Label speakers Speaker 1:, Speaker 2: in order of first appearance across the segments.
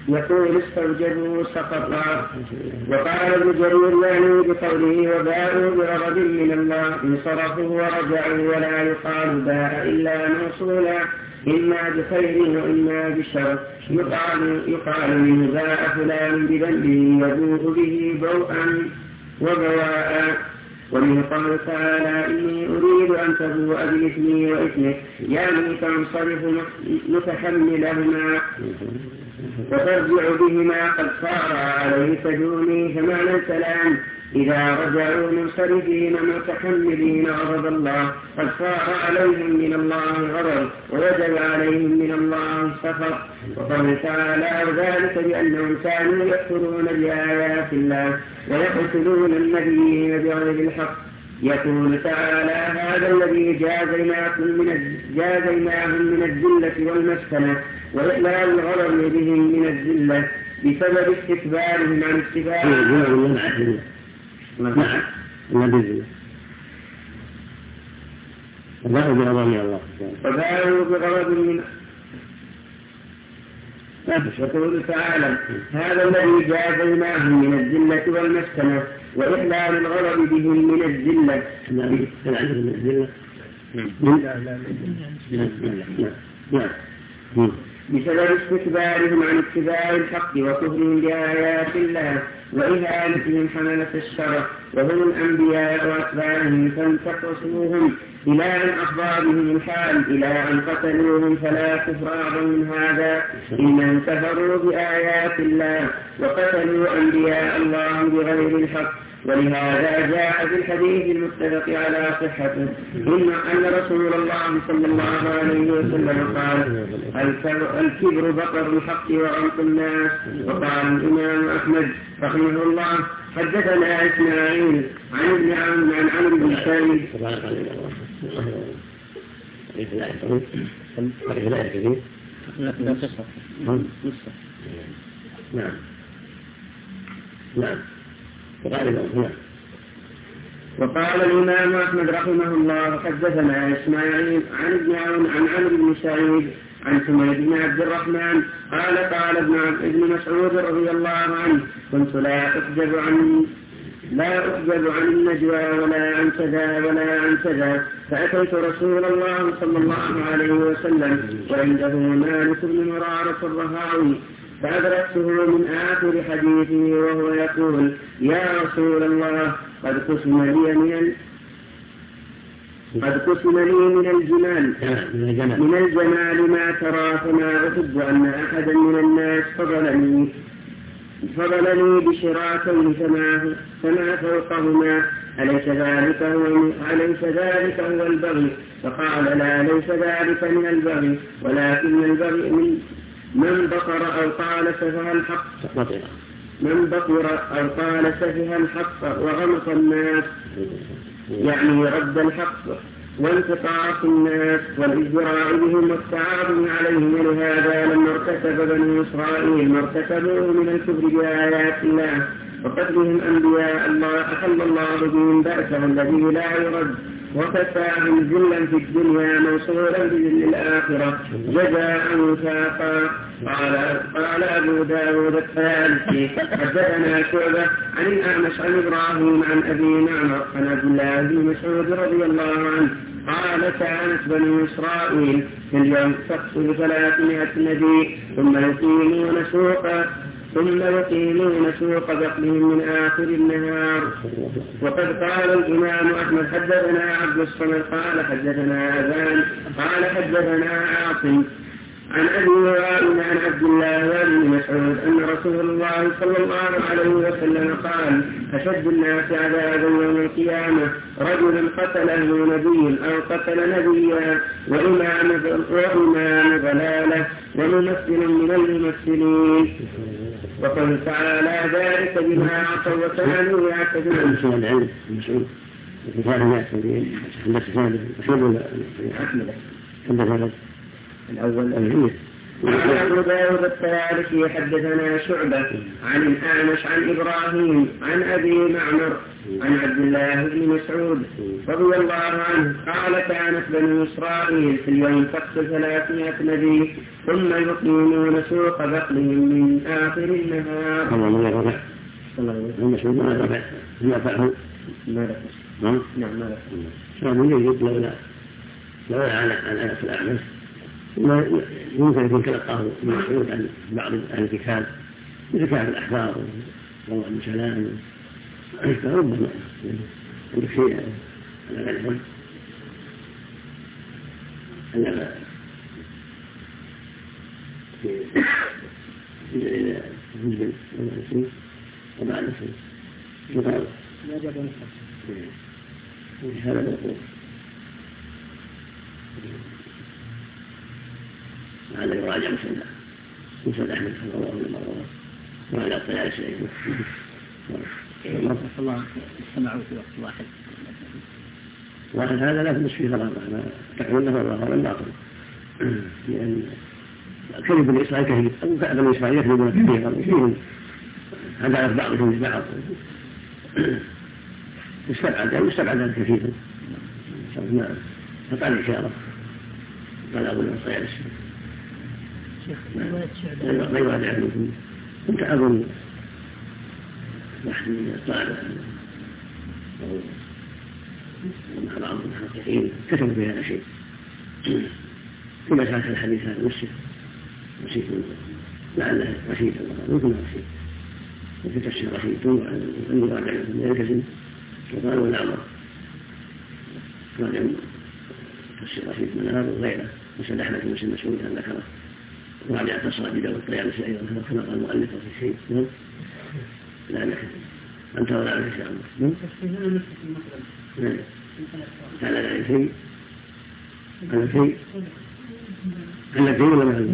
Speaker 1: يقول استوجبوا سقطا. وقال ابن جرير يعني بقوله وباءوا بغضب من الله انصرفوا ورجعوا ولا يقال باء إلا موصولا إما بخير وإما بشر. يقال منه باء فلان بذنبه يبوء به بوءا وبواء. ومن قوله تعالى إني أريد أن تبوء بإثمي وإثمك يعني تنصرف متحملهما وترجع بهما قد صار عليك دوني. فمعنى الكلام إذا رجعوا منصرفين متحملين غضب الله قد صار عليهم من الله غضب ووجب عليهم من الله سخط. وقال تعالى ذلك بأنهم كانوا يكفرون بآيات الله ويقتلون النبيين بغير الحق. يقول تعالى هذا الذي جازيناهم من الذلة والمسكنة وإقلال الغضب بهم من الذلة بسبب استكبارهم عن اتباعهم. فباءوا بغضب من يقول تعالى هذا الذي جازيناهم من الذلة والمسكنة وإحلال الغضب بهم من الذلة بسبب استكبارهم عن اتباع الحق وكفرهم بآيات الله وإهانتهم حملة الشرع وهم الأنبياء وأتباعهم فانتقصوهم إلى أن أخبر بهم الحال إلى أن قتلوهم فلا كفر أعظم من هذا. إنهم كفروا بآيات الله وقتلوا أنبياء الله بغير الحق. ولهذا جاء في الحديث المتفق على صحته أن رسول الله صلى الله عليه وسلم قال الكبر بطر الحق وغمط الناس. وقال الإمام أحمد رحمه الله حدثنا إسماعيل عن ابن عون عن عمرو بن سعيد وقال الإمام أحمد رحمه الله حدثنا إسماعيل عن ابن عون عن عمرو بن سعيد عن سميد بن عبد الرحمن قال ابن مسعود رضي الله عنه كنت لا أحجب عن النجوى ولا عن كذا ولا عن كذا فأتيت رسول الله صلى الله عليه وسلم وعنده مالك بن مرارة الرهاوي فأدركته من آخر حديثه وهو يقول يا رسول الله قد قسم لي من الجمال ما ترى فما أحب أن أحدا من الناس فضلني بشراكين فما فوقهما أليس ذلك هو البغي؟ فقال لا ليس ذلك من البغي ولكن البغي من بطر أو قال سفه الحق وغمط الناس يعني رد الحق وانتقاص الناس والإجراء بهم والتعاظم عليهم. ولهذا لما ارتكب بني إسرائيل ما ارتكبوه من الكفر بآيات الله وقتلهم أنبياء الله أحل الله بهم بأسه الذي لا يرد وكفاهم ذلا في الدنيا موصولا بذل الآخرة جزاء وفاقا. قال أبو داود الطيالسي حدثنا شعبة عن الأعمش عن إبراهيم عن أبي معمر عن عبد الله بن مسعود رضي الله عنه قال كانت بني إسرائيل في اليوم تقتل 300 نبي ثم يقيمون سوق بقلهم من آخر النهار. وقد قال الإمام أحمد حدثنا عبد الصمد قال حدثنا أبان قال حدثنا عاصم عن أبي وائل عن عبد الله بن مسعود أن رسول الله صلى الله عليه وسلم قال أشد الناس عذابا يوم القيامة رجل قتله نبي أو قتل نبيا وإمام ضلالة وممثل من الممثلين. وقال تعالى ذلك بما عصوا وكانوا يعتدون.
Speaker 2: الأول
Speaker 1: قال أبو داود الطيالسي حدثنا شعبة عن الأعمش عن إبراهيم عن أبي معمر عن عبد الله بن مسعود رضي الله عنه قال كانت بنو إسرائيل في اليوم تقتل 300 نبي ثم يقيمون سوق بقلهم من آخر النهار.
Speaker 2: هم مسعود ما رفع ما فعله
Speaker 1: ما رفع نعم ما رفع
Speaker 2: شاب يجب لولا على آية الأعمش يمكن يكون تلقاه مسعود عن بعض أهل الكتاب مثل كتاب الأحبار ووضع المسلام فربما عندك شيء على العلم أنما إذا نزل المسلم وبعد نفسه يقال
Speaker 3: لا جاب نفسه
Speaker 2: هذا يقول هذا يراجع مسند أحمد صلى الله عليه وسلم وعلى الطيالسي
Speaker 3: الله استمعوا في وقت واحد
Speaker 2: هذا لا تمس فيه غلط تحمل له الله ولا باطل لأن كذب بني إسرائيل كذب أو بني إسرائيل يكذبون كثيرا فيهم عدالة بعضهم لبعض يستبعد كثيرا فقال الإشارة قال أبو الطيالسي ما يوالي عنكم كنت أظن واحد من الطالب أو مع بعض المحققين كتبوا في هذا شيء في مسألة الحديث هذا نسيت لعله رشيد ممكن رشيد وفي تفسير رشيد ثم أن يراجع من الكزم وقالوا الأمر راجع تفسير رشيد من هذا وغيره مسألة أحمد بن مسعود أن ذكره وراجع تصل أبي داود الطيالسي أيضا كما قال المؤلف في شيء لا نحن أنت ولا أنت شاء الله هذا لا شيء هذا شيء هذا شيء ولا هذا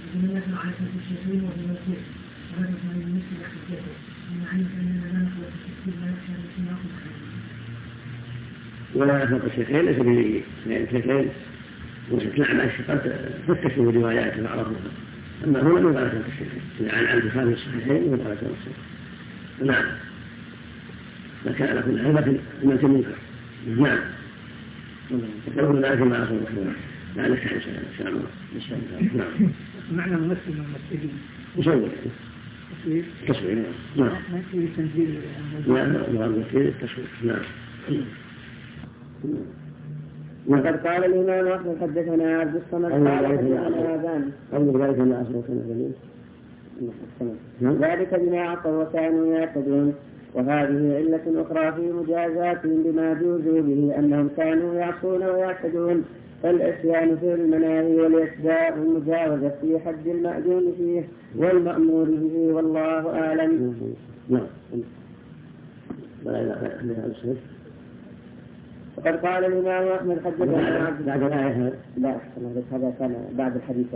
Speaker 2: ولا أخذ الشيخين ليس به الشيخين نعم الشيخات فتشوا روايات فعرفوها أما هنا من غلطة الشيخين عن عبد الخالق الصحيحين من غلطة الصحيحين نعم فكان على كل حال لكن ما تنكر نعم يقولون ذلك ما أصل الرسول لا نستحي إن شاء الله نعم
Speaker 3: معنى ممثل الممثلين
Speaker 2: مصور تصوير نعم
Speaker 3: ما يكون تنزيل
Speaker 2: لا ممثل التصوير نعم
Speaker 1: وقد قال الإمام أحمد حدثنا عبد الصمد قال حدثنا أبان ذلك بما عصوا وكانوا يعتدون. وهذه علة أخرى في مجازاتهم بما جوزوا به أنهم كانوا يعصون ويعتدون فالعصيان في المناهي والإعتداء والمجاوزة في حد المأذون فيه والمأمور به والله أعلم. وقد قال الإمام أحمد حدثنا
Speaker 2: بعد الآية
Speaker 1: لا هذا كان بعد الحديث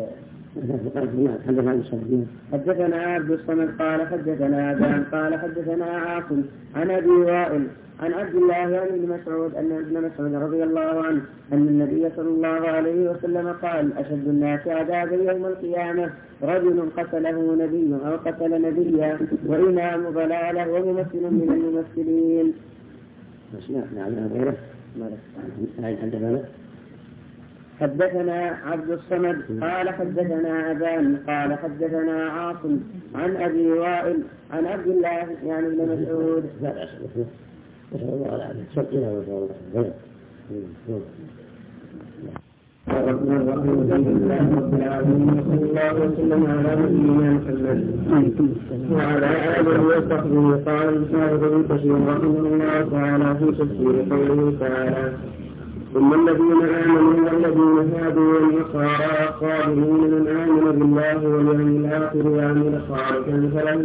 Speaker 1: حدثنا عبد الصمد قال حدثنا أبان قال حدثنا عاصم عن أبي وائل عن عبد الله بن مسعود أن ابن مسعود رضي الله عنه أن النبي صلى الله عليه وسلم قال أشد الناس عذابا يوم القيامة رجل قتله نبي أو قتل نبيا وإمام ضلالة وممثل من الممثلين. حدثنا عبد الصمد قال حدثنا أبان قال حدثنا عاصم عن أبي وائل عن عبد الله يعني بن مسعود. الرحمن الرحيم الحمد لله رب العالمين وصلى الله وسلم على نبينا محمد وعلى آله وصحبه. قال الشاهد بن كثير رحمه الله تعالى في تفسير قوله تعالى ثم الذين آمنوا والذين هادوا والنصارى الصابرون من آمن بالله واليوم الآخر وعمل صالحا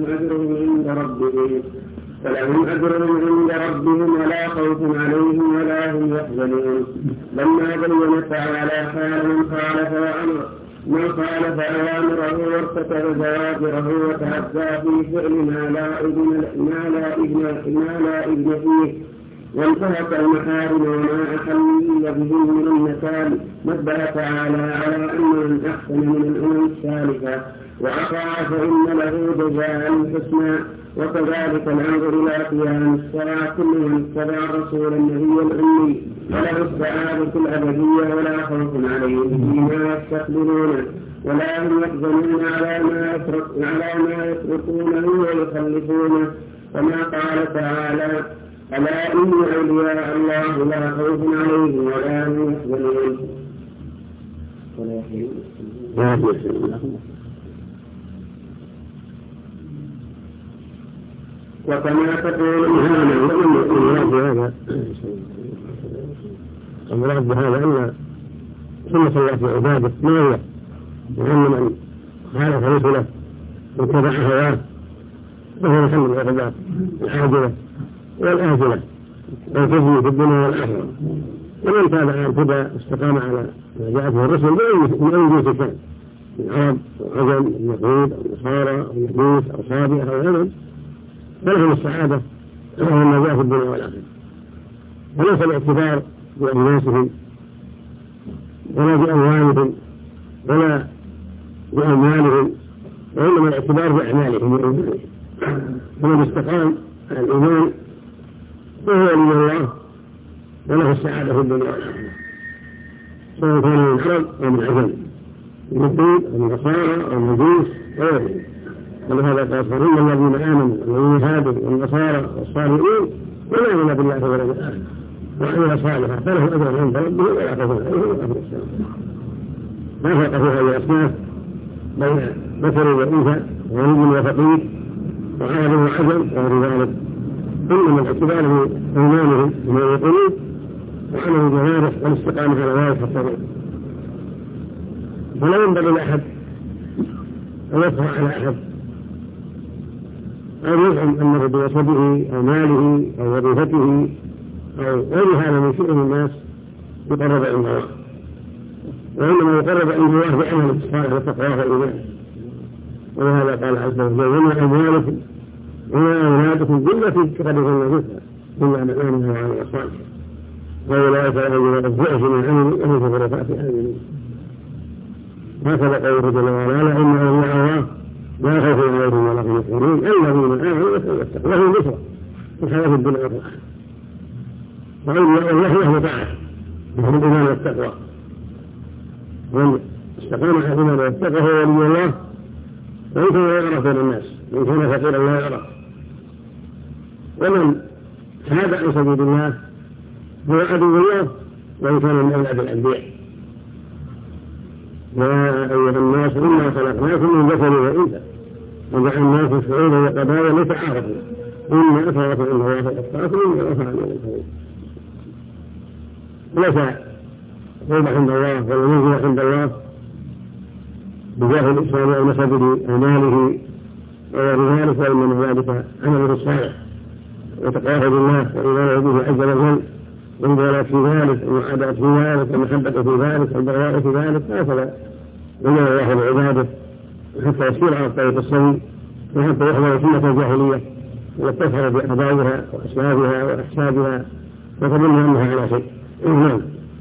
Speaker 1: فلهم أجرهم عند ربهم ولا خوف عليهم ولا هم يحزنون. لما بين تعالى حال من خالف أوامره وارتكب زواجره وتعدى في فعل ما لا إذن فيه وانتهك المحارم وما أحل به من النسال، نبه تعالى على أن من أحسن من الأمم السالفة وأطاع فإن له جزاء الحسنى. وكذلك الأمر إلى قيام الساعة، كل من اتبع الرسول النبي الأمي وله السعادة الأبدية ولا خوف عليهم فيما يستقبلونه ولا هم يحزنون على ما يتركونه ويخلفونه، كما قال تعالى: ألا إن أولياء الله لا خوف عليهم ولا هم يحزنون. وكما تقول
Speaker 2: المراد بهذا أن سنة الله في عباده ما هي وأن من خالف رسله واتبع هواه فهو يحمل العقوبات العاجلة والآجلة والخزي في الدنيا والآخرة. ومن تابع الهدى استقام على ما جاء به الرسل من أي جنس كان، من عرب أو عجم أو يهود أو نصارى أو مجوس أو صابئة أو غيرهم، فلهم السعادة ولهم ما جاء في الدنيا والآخرة. وليس الاعتبار بأناسهم ولا بأموالهم ولا بأموالهم، وإنما الاعتبار بأعمالهم وإيمانهم. فمن استقام على الإيمان فهو من الله وله السعادة في الدنيا والآخرة، سواء كان من عرب أو من عجم، من اليهود أو من نصارى أو من مجوس وغيرهم. ولهذا قال: فإن الذين آمنوا والذين هادوا والنصارى والصالحين وآمنوا بالله واليوم الآخر وعملوا صالحا فلهم أجر عند ربهم ولا خوف عليهم ولا هم يحزنون. ما فرق في هذه الأصناف بين ذكر وأنثى وغني وفقير وعرب وعجم وغير ذلك، إنما الاعتبار بإيمانهم وما يقولون وعمل الجوارح والاستقامة على ذلك الطريق. فلا ينبغي لأحد أن يفرح على أحد أو يزعم أنه بوسبه أو ماله أو وظيفته أو غير هذا من شؤون الناس يقرب عند الله، وإنما يقرب عند الله بعمل الصالح والتقوى والإيمان. ولهذا قال عز وجل: وما أموالكم وما أولادكم بالتي تقربون مثلها إلا من آمن وعمل صالحا وأولئك الذين الضعف من عمل وهم في غرفات آمنين. هكذا قوله جل وعلا: إن أولياء الله لا خوف عليهم ولا هم يحزنون الذين آمنوا واتقوا لهم بشرى في الحياة الدنيا والآخرة. وأولياء الله له طاعة وهم الإيمان والتقوى، ومن استقام على الإيمان والتقوى هو ولي الله، وإن كان لا يعرف بين الناس، وإن كان فقيرا لا يعرف. ومن حاد عن سبيل الله هو عدو الله وإن كان من أولاد الأنبياء. يا أيها الناس إنا خلقناكم من ذكر وأنثى وجعلناكم شعوبا وقبائل لتعارفوا إن أكرمكم عند الله أتقاكم إن الله عليم خبير. ليس قرب عند الله ولا منزل عند الله بجاه الإسلام أو نسبه أو ماله وغير ذلك، وإنما ذلك عمله الصالح وتقواه بالله وإيمانه به عز وجل والمبالاة في ذلك والمعاداة في ذلك والمحبة في ذلك والبغضاء في ذلك. هكذا يمنع الله بعباده حتى يسير على الطريق السوي وحتى يحضر سنة الجاهلية ويتفعل بأعدائها وأسبابها وأحسابها وتظن أنها على شيء. نعم.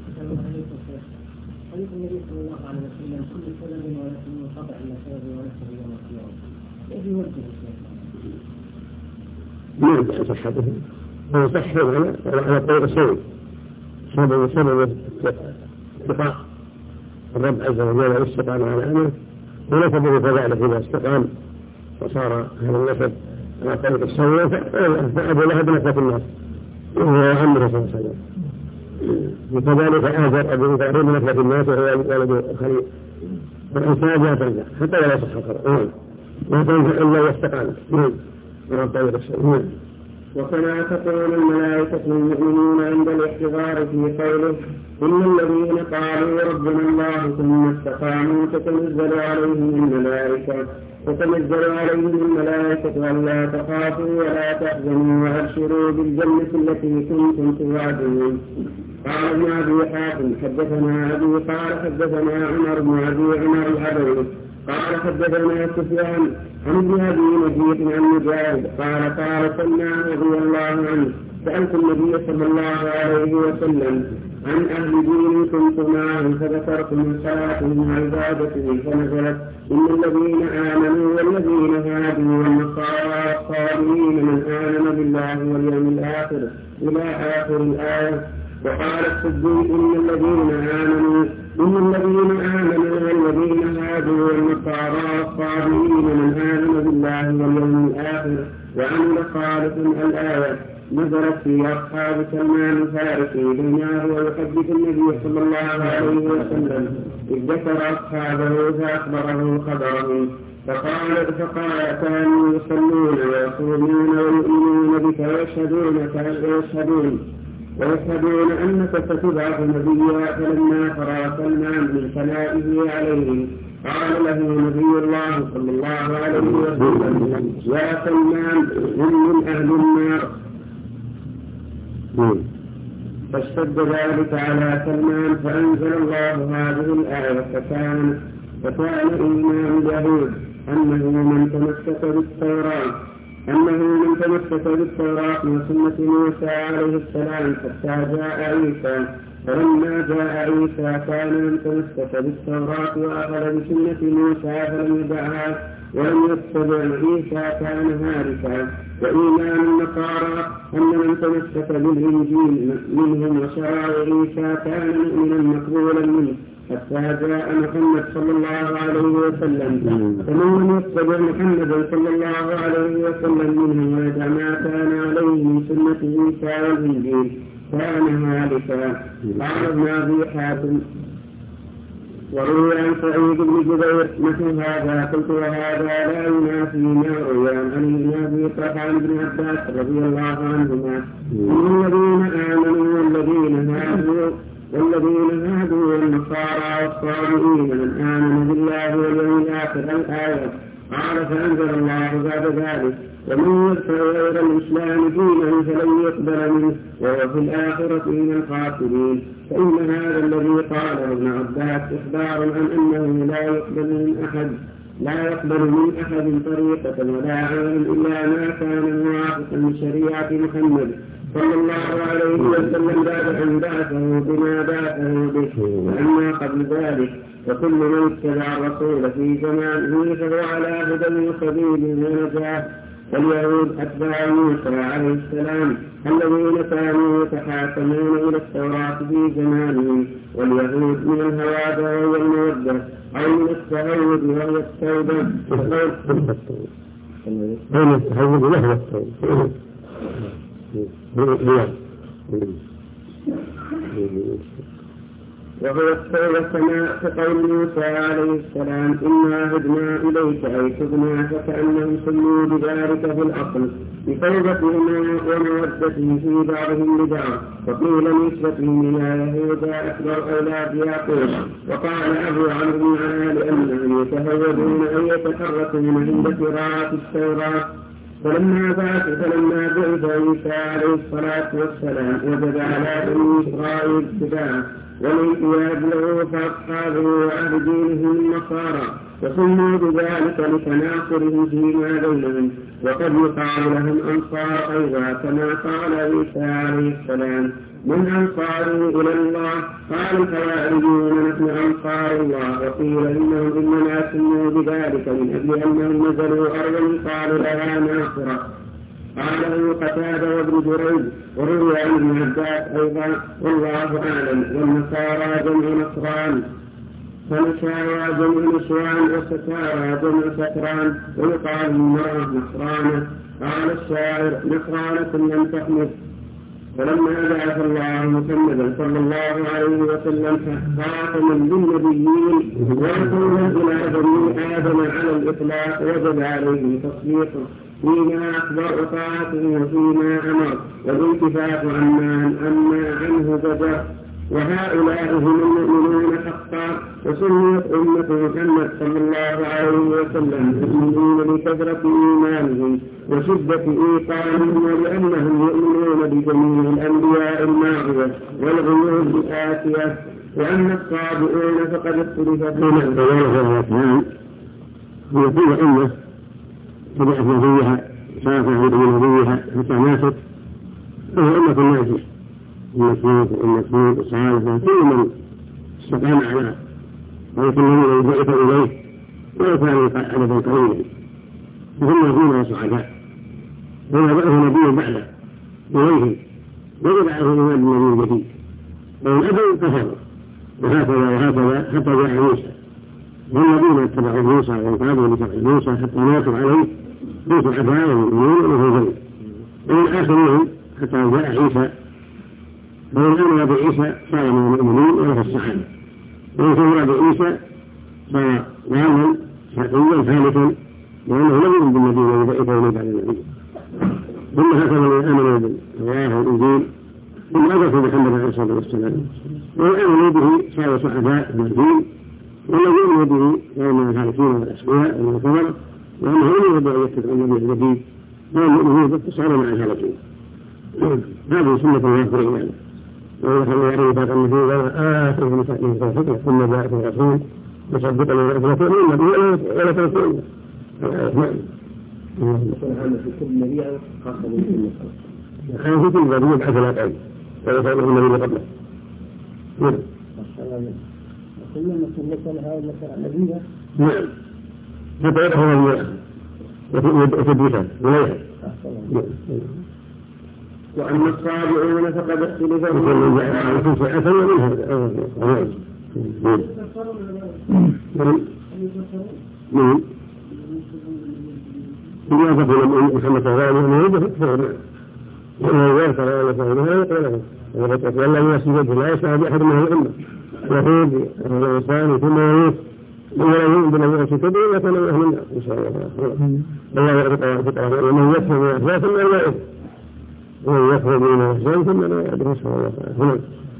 Speaker 2: ما يدعي صحته، هو صحه على الطريق السوي سبب استقاء الرب عز وجل والاستقامة على أمره، ونسبه كذلك إذا استقام وصار هذا النسب على الطريق السوي فأبو لهب نسبة الناس وهو عمره صلى الله عليه وسلم. وكذلك آزر أبو إبراهيم نسبة الناس وهو ولد خليل. فالإنسان لا تنجح حتى ولا صح القرآن لا تنجح إلا واستقامت على الطريق السوي.
Speaker 1: وكما تقول الملائكة المؤمنون عند الاحتضار في قوله: إن الذين قالوا ربنا الله ثم استقاموا تتنزل عليهم الملائكة ألا تخافوا ولا تحزنوا وأبشروا بالجنة التي كنتم توعدون. قال ابن أبي حاتم: حدثنا أبي قال حدثنا عمر بن أبي عمر العبري قال حدثنا سفيان عن ابن أبي نجيح عن مجاهد قال سلمان رضي الله عنه: سألت النبي صلى الله عليه وسلم عن أهل دين كنت معهم فذكرتم صلاتهم وعبادتهم فنزلت إن الذين آمنوا والذين هادوا والنصارى الصابرين من آمن بالله واليوم الآخر إلى آخر الآية. وقال الصديق إن الذين آمنوا والذين هادوا والنصارى الصابرين من آمن بالله واليوم الآخر وعمل صالحا الآية نزلت في أصحاب سلمان الفارسي بينما هو يحدث النبي صلى الله عليه وسلم إذ ذكر أصحابه فأخبره خبرهم فقال كانوا يصلون ويصومون ويؤمنون بك ويشهدون أنك ستبعث نبيا. فلما فرغ سلمان من ثنائه عليهم قال له نبي الله صلى الله عليه وسلم يا سلمان هم من أهل النار. فاشتد ذلك على سلمان فأنزل الله هذه الآية فكان إيمان اليهود أنه من تمسك بالتوراة وسنة موسى عليه السلام حتى جاء عيسى. فلما جاء عيسى كان من تمسك بالتوراة وأخذ بسنة موسى فلم يدعها ولم يتبع عيسى كان هالكا. وإيمان النصارى أن من تمسك بالإنجيل منهم وشرع عيسى كان مؤمنا مقبولا منه حتى جاء محمد صلى الله عليه وسلم. فمن لم يتبع محمدا صلى الله عليه وسلم منه ويدع ما كان عليه من سنة عيسى والإنجيل كان هالكا. قال ابن أبي حاتم وروي عن سعيد بن جبير مثل هذا قلت وهذا لا ينافي ما روي عن ابن أبي طلحة بن عباس رضي الله عنهما إن الذين آمنوا والذين هادوا والنصارى والصابئين من آمن بالله واليوم الآخر الآية. قال فأنزل الله بعد ذلك ومن يبتغي غير الإسلام دينا فلن يقبل منه وهو في الآخرة من الخاسرين. فإن هذا الذي قاله ابن عباس إخبار عن أنه لا يقبل من أحد طريقة ولا عمل إلا ما كان موافقا لشريعة محمد صلى الله عليه وسلم بعد أن بعثه بما بعثه به. وأما قبل ذلك وكل من اتبع الرسول في زمانه فهو على هدى وسبيل ونجاة. واليهود أتباع موسى عليه السلام الذين كانوا يتحاكمون إلى التوراة في زمانهم. واليهود من الهوادة وهي المودة أو من التهود وهي التوبة. وهو التوبة كما كقول موسى عليه السلام إنا هدنا إليك أي تبنا فكأنهم سموا بذلك في الأصل بتوبتهم ومودتهم في بعضهم لبعض. وقيل نسبتهم إلى يهوذا أكبر أولاد يعقوب. وقال أبو عمرو بن علاء لأنهم يتهودون أن يتحركون عند قراءة التوراة. فلما بعث عيسى عليه الصلاة والسلام وجب على بني إسرائيل اتباعه والانقياد له فأصحابه وأهل دينه النصارى وسموا بذلك لتناصره فيما بينهم. وقد يقال لهم أنصار أيضا كما قال عيسى عليه السلام من أنصاره إلى الله؟ قال الحواريون نحن أنصار الله. وقيل إنهم إنما سموا بذلك من أجل أنهم نزلوا أرضا قالوا لها ناصرة. قاله قتادة وابن جريج. وروي عن ابن عباس أيضا والله أعلم. والنصارى جمع نصران فنشارى جمع نسوان وستارى جمع ستران. ويقال المرأة نصرانة. قال الشاعر نصرانة لم تحمد. فلما بعث الله محمدا صلى الله عليه وسلم خاتما للنبيين ورسولا إلى بني آدم على الإطلاق وجب عليه تصديقه فيما أخبر طاعته وفيما أمر والانتفاع عما عنه زجر. وهؤلاء هم المؤمنون حقا. وسميت أمة محمد صلى الله عليه وسلم المؤمنين لكثرة إيمانهم وشدة إيقانهم ولأنهم يؤمنون بجميع الأنبياء الماضية والغيوب الآتية. وأما الصابئون فقد اختلف فيهم.
Speaker 2: هي كل أمة تبعث نبيها صارت نبيها حتى ماتت فهو أمة الناس المسيح الصالح كل من استقام على ولكن الذي بعث إليه ولو كان عددا قليلا فهم يكونون صعداء وما بعث نبي بعده إليهم وجعله إمام النبي جديد فإن أبوا كفروا وهكذا حتى جاء موسى والذين اتبعوا موسى وانقادوا لتبع موسى حتى ماتوا عليه موسى الأباء والمؤمنين وله جنة ومن آخرهم حتى جاء عيسى فمن آمن بعيسى صار من المؤمنين وله السعادة ومن كفر بعيسى صار ضالا شقيا ثالثا لأنه لم يؤمن بالنبي الذي بعث إليه بعد النبي ثم هكذا من آمنوا بالله والإنجيل ثم أدركوا محمد عليه الصلاة والسلام ومن آمنوا به صاروا سعداء بالدين والذي يؤمن به يوم الهالكين والأسماء والكفر وأنه لم يرد أن يتبع النبي الجديد والمؤمنين باتصال مع الهالكين هذه سنة الله في العبادة ويخلوا يعلم بعض النبي وما آتوا من توفيقه ثم جاءكم رسول مصدقا لما تؤمنون به ولا تنكرون
Speaker 1: في كل نبي خاصة بالسنة
Speaker 2: في كل نبي بعث لا تعلم ولا تعلم النبي قبله
Speaker 3: كلما سلك لها مثلا نبيها
Speaker 2: نعم حتى يدخل وتدرسها وليها
Speaker 1: وأما الصابعون فقد اختلفوا
Speaker 2: محمد صلى الله عليه وسلم لا يسعى بأحد من الأمة يهود الإنسان ثم يموت ولا يؤمن بالله كتبه إلا كان من أهل النار إن شاء الله الله يرزق ومن يكفر من أخلاق ثم لا يؤمن ومن يكفر من أخلاق ثم لا يؤمن إن شاء الله.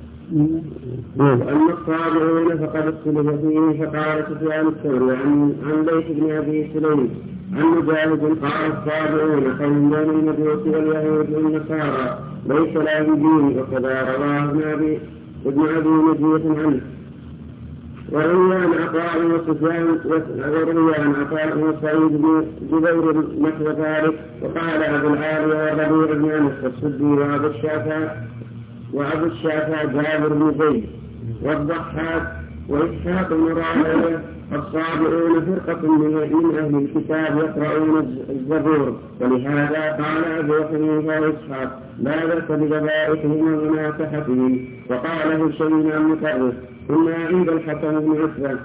Speaker 1: وأما الصابعون فقد اختلف فيه فقال سفيان الثوري عن ليث بن أبي سليم عن مجاهد قال الصابعون قوم بين المجوس واليهود والنصارى ليس لهم دين وكذا رواه ابن أبي نجية عنه وروي عن عطاء وسفيان وروي عن عطاء وسعيد بن جبير نحو ذلك وقال أبو العالية والربيع بن أنس والسدي وأبو الشافع جابر بن زيد والضحاك وإسحاق بن راهويه الصابئون فرقة من أهل الكتاب يقرؤون الزبور ولهذا قال أبو حنيفة وإسحاق لا بأس بذبائحهم ومناكحتهم وقال هشيم عن مطرف ثم عند الحسن بن عتبة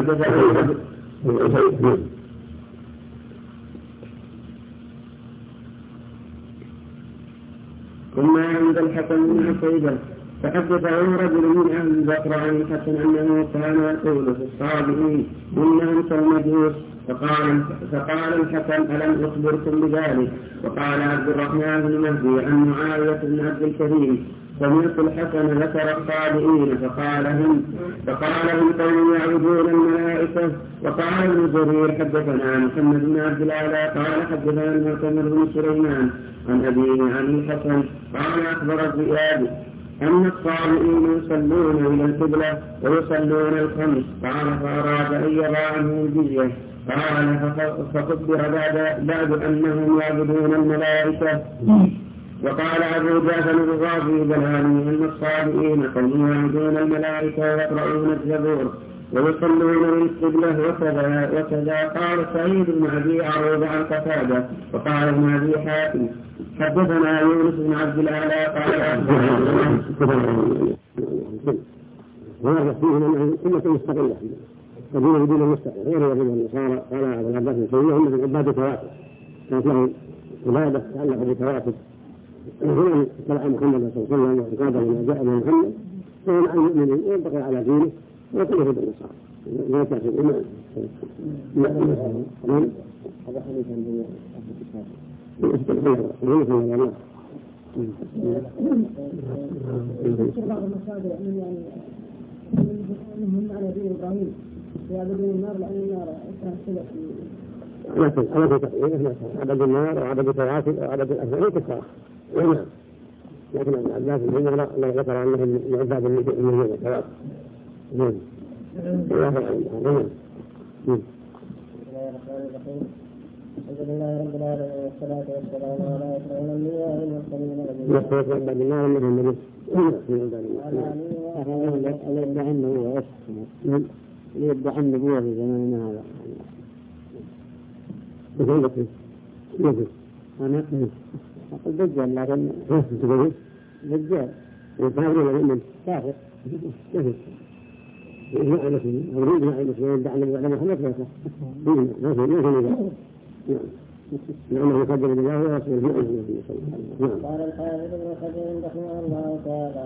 Speaker 1: ثم عند الحسن بن عتيبة فحدثه رجل من أهل البصرة عن الحسن أنه كان يقول في الصابئين إنهم كالمجوس فقال الحسن ألم أخبركم بذلك؟ وقال عبد الرحمن بن مهدي عن معاوية بن عبد الكريم سمعت الحسن ذكر الصابئين فقال هم قوم يعبدون الملائكة. وقال ابن جرير حدثنا محمد بن عبد الأعلى قال حدثنا المعتمر بن سليمان عن أبيه عن الحسن قال أخبر الزياد أن الصابئين يصلون إلى القبلة ويصلون الخمس قال فأراد أن يرى عنه الجزية قال فخبر بعد أنهم يعبدون الملائكة. وقال أبو جعفر الرازي بلاني أن الصابئين قوم يعبدون الملائكة ويقرؤون الزبور ويصلون للقبلة وكذا قال سعيد بن أبي عروبة عن قتادة. وقال ابن أبي حاتم حدثنا يونس بن عبد الأعلى قال
Speaker 2: وهذا فيه أنه كلمة مستقلة الذين يدين المستقل غير يدين النصارى قال أبو العباس بن تيمية هم من عباد التواتر كانت لهم عبادة تتعلق بالتواتر هنا اتبع محمد صلى الله عليه وسلم وانقاد لما جاء من محمد فهو مع المؤمنين وينتقل على دينه ويكون يهود النصارى لا تأخذ الإيمان هذا حديث عن
Speaker 3: بعض المصادر أنهم على دين إبراهيم يعبدون النار لأن النار
Speaker 2: على تقريبا عدد النار وعدد التواتر وعدد الأفعال كثار نعم لكن الناس الجملة الله ذكر أنهم من عباد المؤمنين والتواتر نعم الله أعلم.
Speaker 3: الحمد لله رب العالمين والصلاة والسلام على أشرف الأنبياء والمرسلين نبينا محمد
Speaker 2: يدعي النبوة في زماننا هذا. أنا أقول دجال لكن دجال وكافر ولا مؤمن كافر كافر يجمع المسلمين أو يجمع المسلمين يدعي النبوة على محمد فاسع ما في لأنه يقدم الله ورسوله في أجله.
Speaker 3: قال الحافظ ابن حجر رحمه الله تعالى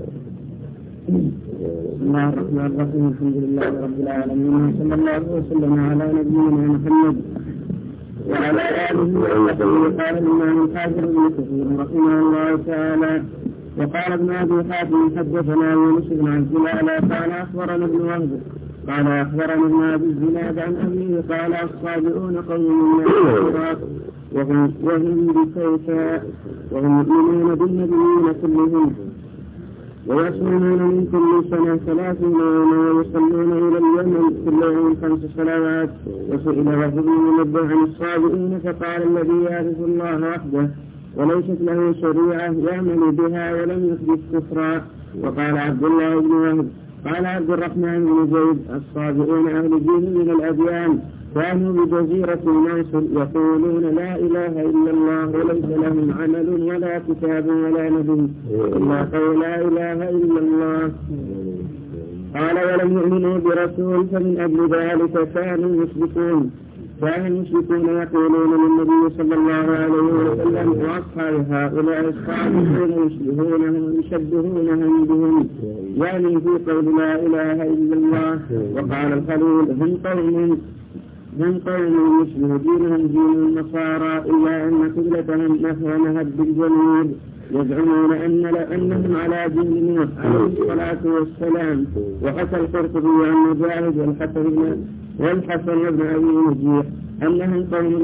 Speaker 2: بسم الله الرحمن الرحيم الحمد لله رب العالمين وصلى الله وسلم على نبينا محمد وعلى آله وصحبه. قال الإمام الحافظ ابن كثير رحمه الله تعالى وقال ابن أبي حاتم حدثنا يونس بن عبد الله قال أخبرنا ابن وهب قال أخبرنا ابن أبي الزناد عن أبيه قال الصابئون قوم من العراق وهم بكيفاء وهم يؤمنون بالنبيين كلهم ويصومون من كل سنة 30 يوما ويصلون إلى اليمن كل يوم 5 صلوات. وسئل وهب بن منبه عن الصابئين فقال الذي يعرف الله وحده وليست له شريعة يعمل بها ولم يحدث كفرا. وقال عبد الله بن وهب قال عبد الرحمن بن زيد الصابئون أهل دين من الأديان كانوا بجزيرة موصل يقولون لا إله إلا الله وليس لهم عمل ولا كتاب ولا نبي إلا قول لا إله إلا الله. قال ولم يؤمنوا برسول فمن أجل ذلك كانوا يشركون يقولون للنبي صلى الله عليه وسلم وأصحاب هؤلاء الصالحين يشبهونهم بهم يعني في قول لا إله إلا الله. وقال الخليل هم قوم يشبه دينهم دين النصارى إلا أن قبلتهم نحو نهب بالجنوب يزعمون أنهم على دين نوح عليه الصلاة والسلام. وحكى القرطبي عن مجاهد والحسن بن أبي نجيح أنهم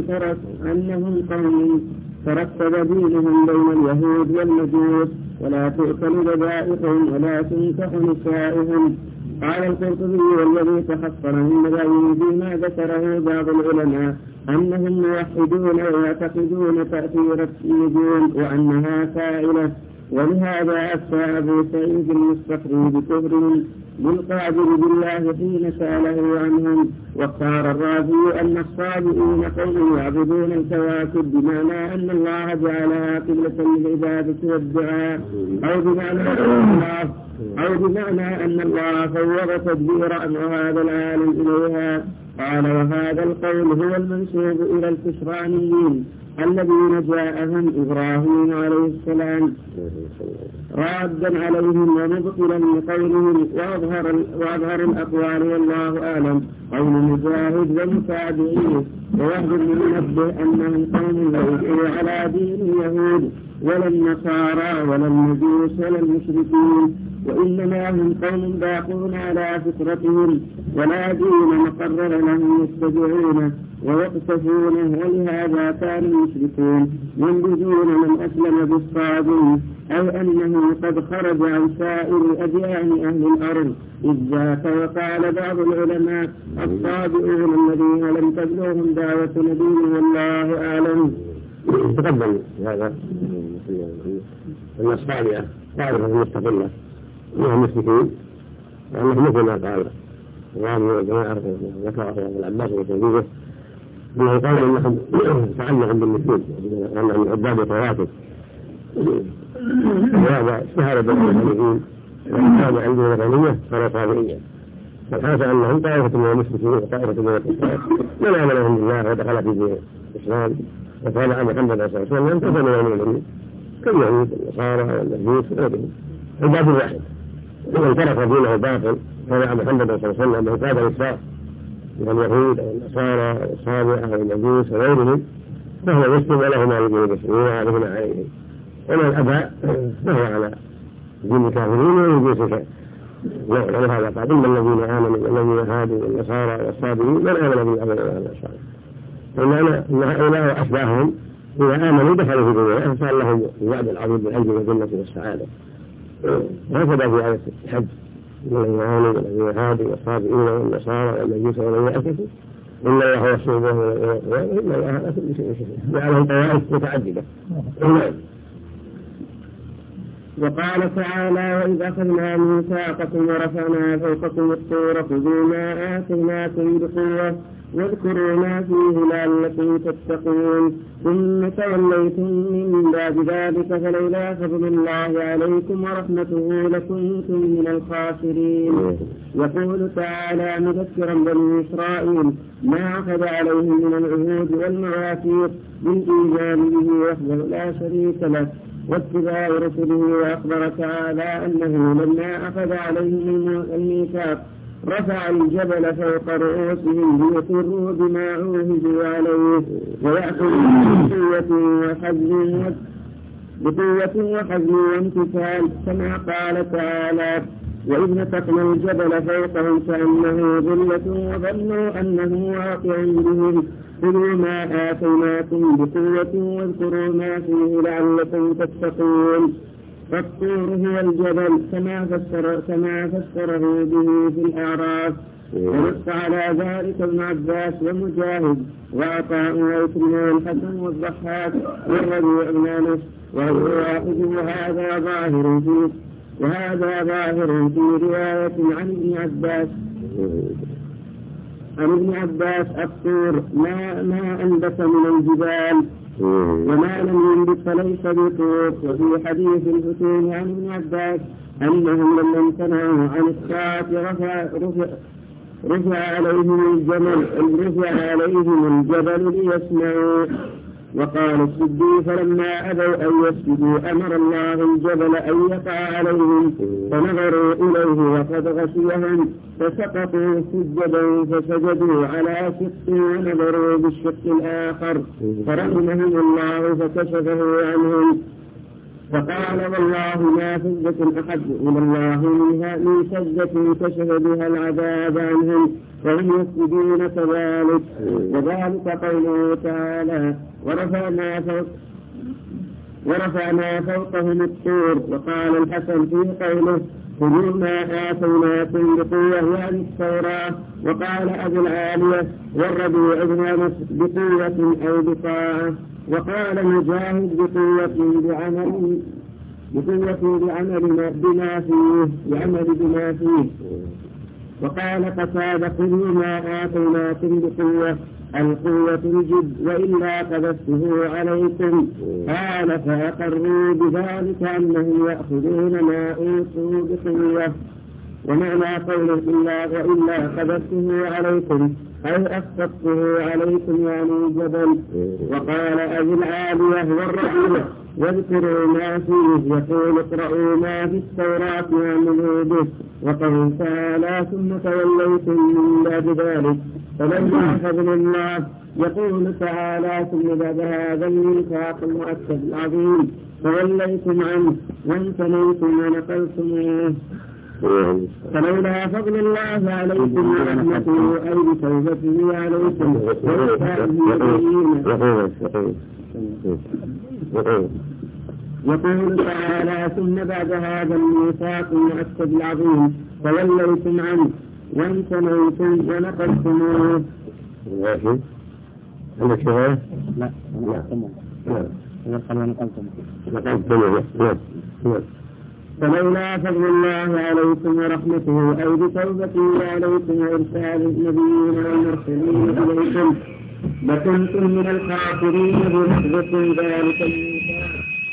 Speaker 2: قوم ترتب دينهم بين اليهود والمجوس ولا تؤكل ذبائحهم ولا تنكح نسائهم. قال القرطبي والذي تحصل من مذاهبهم فيما ذكره بعض العلماء أنهم موحدون ويعتقدون تأثير النجوم وأنها فاعلة. ولهذا أفتى أبو سعيد المستقري بكفرهم بالقادر بالله حين سأله عنهم. واختار الرازي أن الصابئين قوم يعبدون الكواكب بمعنى أن الله جعلها قبلة للعبادة والدعاء أو بمعنى أن الله فوض تدبير أمر هذا العالم إليها. قال وهذا القول هو المنسوب إلى الكشرانيين الذين جاءهم إبراهيم عليه السلام رادا عليهم ومبطلا لقولهم وأظهر الأقوال والله أعلم قول مجاهد ومتابعيه. ووهب بن منبه أنهم قوم ليسوا على دين اليهود ولا النصارى ولا المجوس ولا المشركين وإنما هم قوم باقون على فطرتهم ولا دين مقرر لهم يتبعونه ويقتفونه. ولهذا كانوا يشركون ينبذون من أسلم بالصابئين أو أنه قد خرج عن سائر أديان أهل الأرض. إذ ذاك وقال بعض العلماء الصابئون الذين لم تبلغهم دعوة نبي والله أعلم.
Speaker 4: تقدم هذا أن الصابئة طائفة مستقلة من المشركين وأنه مثل ما قال وعامل الجماعة ذكره ابن العباس وتوجيهه أنه قال أنهم تعلقوا بالمسلمين أنهم عباد الرواتب. وهذا اشتهر بين المسلمين وكان عندهم غنية فلا صابئية. فالحاصل أنهم طائفة من المشركين وطائفة من الكفار من آمنهم بالله ودخل في دين الإسلام وتابع محمد صلى الله عليه وسلم انتصر من المؤمنين كاليهود والنصارى والمجوس وغيرهم عباد واحد. ومن ترك دينه باطل تابع محمد صلى الله عليه وسلم وكاد الإسلام من اليهود أو النصارى أو الصابئة أو المجوس وغيرهم فهو مسلم وله ما يجب المسلمين وعليهم عليهم. ومن أبى فهو على دين الكافرين ويجوز الكافر. ولهذا قال إن الذين آمنوا والذين هادوا والنصارى والصابئين من آمن بالله والنصارى فإن هؤلاء وأشباههم إذا آمنوا دخلوا في الدنيا فسأل لهم الوعد العظيم بالعز والجنة والسعادة. هكذا في آية الحج إن الذين آمنوا والذين هادوا والصابئين والنصارى والمجوس والذين أشركوا إن الله هو الصوبة إن الله على كل شيء شهيد جعلهم طوائف متعددة.
Speaker 1: وقال تعالى: وإذ أخذنا ميثاقكم ورفعنا فوقكم الطور خذوا ما آتيناكم بقوة واذكروا ما فيه لعلكم تتقون ثم توليتم من بعد ذلك فلولا فضل الله عليكم ورحمته لكنتم من الخاسرين. يقول تعالى مذكرا بني إسرائيل ما أخذ عليهم من العهود والمواثيق بالإيمان به وحده لا شريك له واتباع رسله، وأخبر تعالى أنه لما أخذ عليهم الميثاق رفع الجبل فوق رؤوسهم ليقروا بما عوهدوا عليه ويأخذوا بقوة وحزم وامتثال، كما قال تعالى: وإذ نتقنا الجبل فوقهم كأنه ظلة وظنوا أنه واقع بهم خذوا ما آتيناكم بقوة واذكروا ما فيه لعلكم تتقون. فالطور هو الجبل كما فسره به في الأعراف. ونص على ذلك ابن عباس ومجاهد وعطاء وعكرمة والحسن والضحاك والربيع بن أنس وهو واحد، وهذا ظاهر في رواية عن ابن عباس الطور ما أنبت من الجبال وما لم ينبت فليس بطور. وفي حديث الحسين عن ابن عباس أنهم لما امتنعوا عن الساعة رفع عليهم الجبل ليسمعوا. وقال السدي: فلما أبوا أن يسجدوا أمر الله الجبل أن يقع عليهم فنظروا إليه وقد غشيهم فسقطوا سجدا فسجدوا على شق ونظروا بالشق الآخر فرحمهم الله فكشفه عنهم. فقال: والله ما سجدة أحد إلى الله من سجدة كشف بها العذاب عنهم فهم يسجدون كذلك. وذلك قوله تعالى: ورفعنا فوقهم الطور. وقال الحسن في قوله: خذوا ما آتيناكم بقوة يعني التوراة. وقال أبو العالية والربيع بن أنس بقوة أو بطاعة. وقال مجاهد بقوة بعمل بما فيه. وقال قتادة: خذوا ما آتيناكم بقوة القوة الجد وإلا قذفته عليكم. قال: فأقروا بذلك أنهم يأخذون ما أوتوا بقوة. ومعنى قوله وإلا قذفته عليكم أي أسقطته عليكم يعني الجبل. وقال أبو العالية والربيع: واذكروا ما فيه يقول اقرأوا ما في التوراة وعملوا به. وقال تعالى: ثم توليتم من بعد ذلك فلما فضل الله. يقول تعالى: ثم بعد هذا الميثاق المؤكد العظيم توليتم عنه وامتنيتم ونقلتموه فلولا فضل الله عليكم ورحمته أي بتوبته عليكم يقول تعالى: ثم بعد هذا الميثاق المؤكد العظيم توليتم عنه وامتنيتم ونقلتموه.
Speaker 4: عندك شغله؟
Speaker 2: لا
Speaker 1: فلولا فضل الله عليكم ورحمته أي بتوبته عليكم وإرسال النبيين والمرسلين إليكم لكنتم من الخاسرين بنسبة ذلك الميثاق.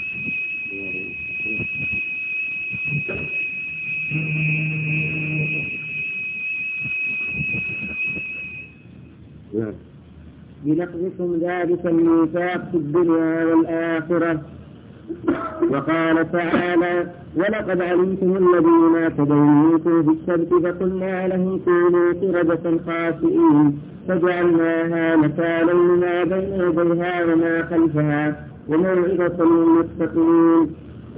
Speaker 1: بنقضكم ذلك الميثاق في الدنيا والآخرة. وقال تعالى: ولقد علمتم الذين اعتدوا منكم في السبت فقلنا لهم كونوا قردة خاسئين فجعلناها نكالا لما بين يديها وما خلفها وموعظة للمتقين.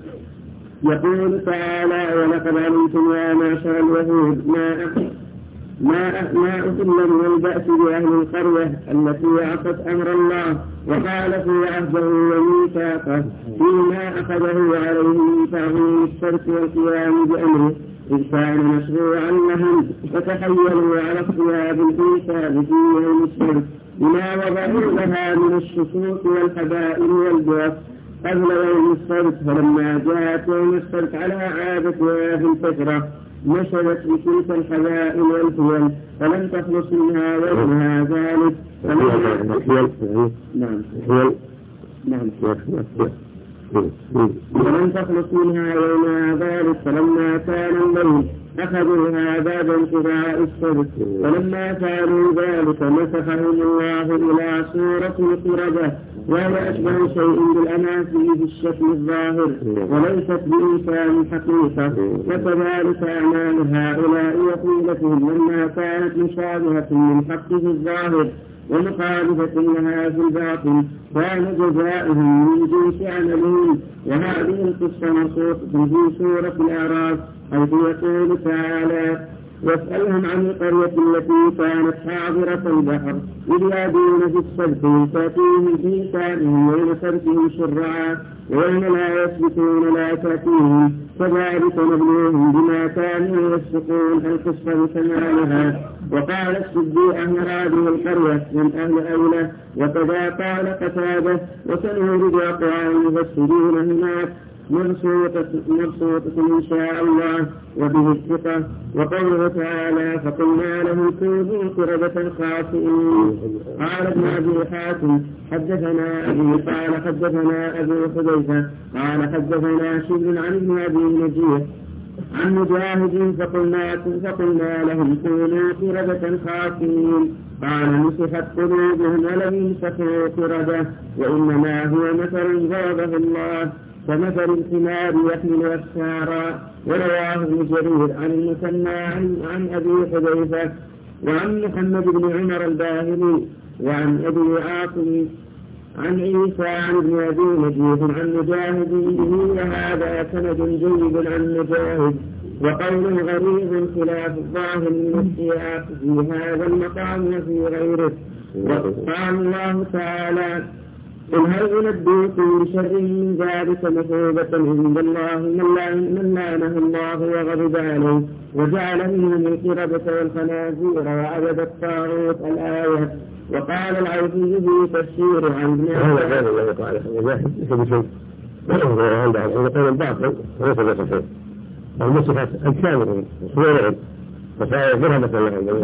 Speaker 1: يقول تعالى: ولقد علمتم يا معشر اليهود ما أضل من البأس بأهل القرية التي عصت أمر الله وخالفوا عهده وميثاقه فيما أخذه عليه من تعظيم الشرك والقيام بأمره إذ كان مشروعا لهم فتخيلوا على اختياب الحساب في يوم الشرك بما وضعوا لها من الشكوك والحبائل والبعث قبل يوم السبت. فلما جاءت يوم السبت على عادتها في الفترة نشرت بتلك الحبائل والحيل فلم تخلص منها وجهها ذلك فلم تخلص منها يومها ذلك. فلما كان الليل أخذوا هذا بانقضاء السبت فلما فعلوا ذلك نسخهم الله إلى صورة القردة وهي أشبه شيء بالأناسي في الشكل الظاهر وليست بإنسان حقيقة. وكذلك أعمال هؤلاء وقيلتهم لما كانت مشابهة من حق في الظاهر ومخالفة لها في الباطن كان جزاؤهم من جنس عملهم. وهذه القصة منصوصة في سورة الأعراف حيث يقول تعالى واسألهم عن القرية التي كانت حاضرة البحر إذ يعدون في السبت تأتيهم في سائهم وين سبتهم شرعا وين لا يسبتون لا تأتيهم كذلك نبلوهم بما كانوا يفسقون. القصة بكمالها. وقال السدي أهل هذه القرية من أهل أولى وكذا قال قتادة وسنورد أقوال المفسرين هناك مبسوطة إن شاء الله وبه الثقة. وقوله تعالى فقلنا له كونوا قردة خاسئين. قال ابن أبي حاتم حدثنا أبي قال حدثنا أبو حذيفة قال حدثنا شبل عن ابن أبي نجيح عن مجاهد فقلنا لهم كونوا قردة خاسئين. قال نسخت قلوبهم ولم ينسخوا قردة وإنما هو مثل ضربه الله كمثل الحمار يحمل أسفارا. ورواه ابن جرير عن المثنى عن أبي حذيفة وعن محمد بن عمر الباهلي وعن أبي عاصم عن عيسى عن ابن أبي نجيح عن مجاهد وهذا سند جيد عن مجاهد. وقول غريب خلاف الظاهر من السياق في هذا المقام وفي غيره. وقال الله تعالى قل هل أنبئكم بشر من ذلك مثوبة عند الله من لعنه الله وغضب عليه وجعل منهم القردة والخنازير وعبد الطاغوت الآية. وقال العوفي في تفسير عن ابن عباس
Speaker 4: المصفات الكامل صورهم وسائر برهبة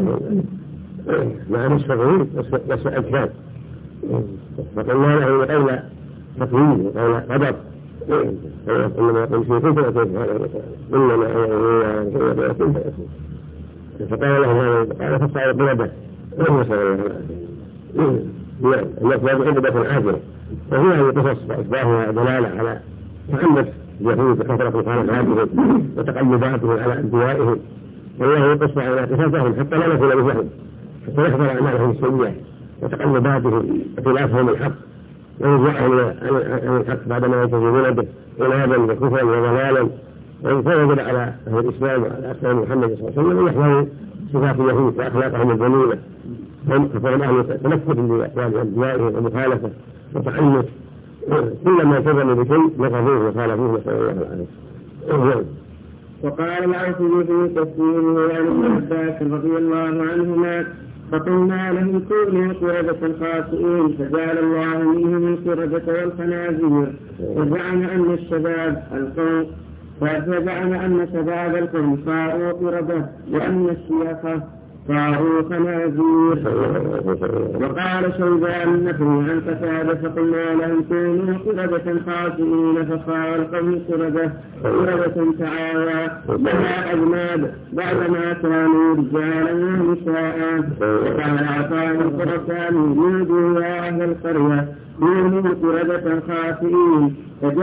Speaker 4: مع نصفه بس أجساد. فقلنا له قول تقويم وقول قدر إنما يقول شيء كنت أكون هذا إنما يكون فيكون. فقال له هذا قال فصار بلده وهو صلى الله عليه الناس لا عبدة عاجلة. وهي هذه القصص وأشباهها دلالة على تخلف اليهود بكثرة مخالفاتهم وتقلباتهم على أنبيائهم. والله يقص على قصصهم حتى لا نكون مثلهم حتى يحضر أعمالهم السيئة وتقلباتهم وخلافهم الحق ويرجعهم عن الحق بعدما يلتزمون به عنادا وكفرا وضلالا. وينفرد على أهل الإسلام وعلى أسلام محمد صلى الله عليه وسلم ويحذروا صفات اليهود وأخلاقهم الذميمة. فهم أهل تنفذ بأقوال أنبيائهم ومخالفة وتعنت كلما التزموا بشيء نقضوه وخالفوه نسأل الله العافية.
Speaker 1: وقال العوفي في تفسيره عن ابن عباس رضي الله عنهما فقلنا لهم كونوا قردة خاسئين فجعل الله منهم القردة والخنازير وزعم أن الشباب القوم فزعم أن شباب القوم صاروا قردة وأن الشيخ صاروا خنازير. وقال شيبان النفري عن قتادة فقلنا لهم كونوا قردة خاسئين فصار القوم قردة تعاوى لها أجناد بعدما كانوا رجالا ونساء. وقال عطاء الخرساني نودوا يا أهل القرية كونوا قردة خاسئين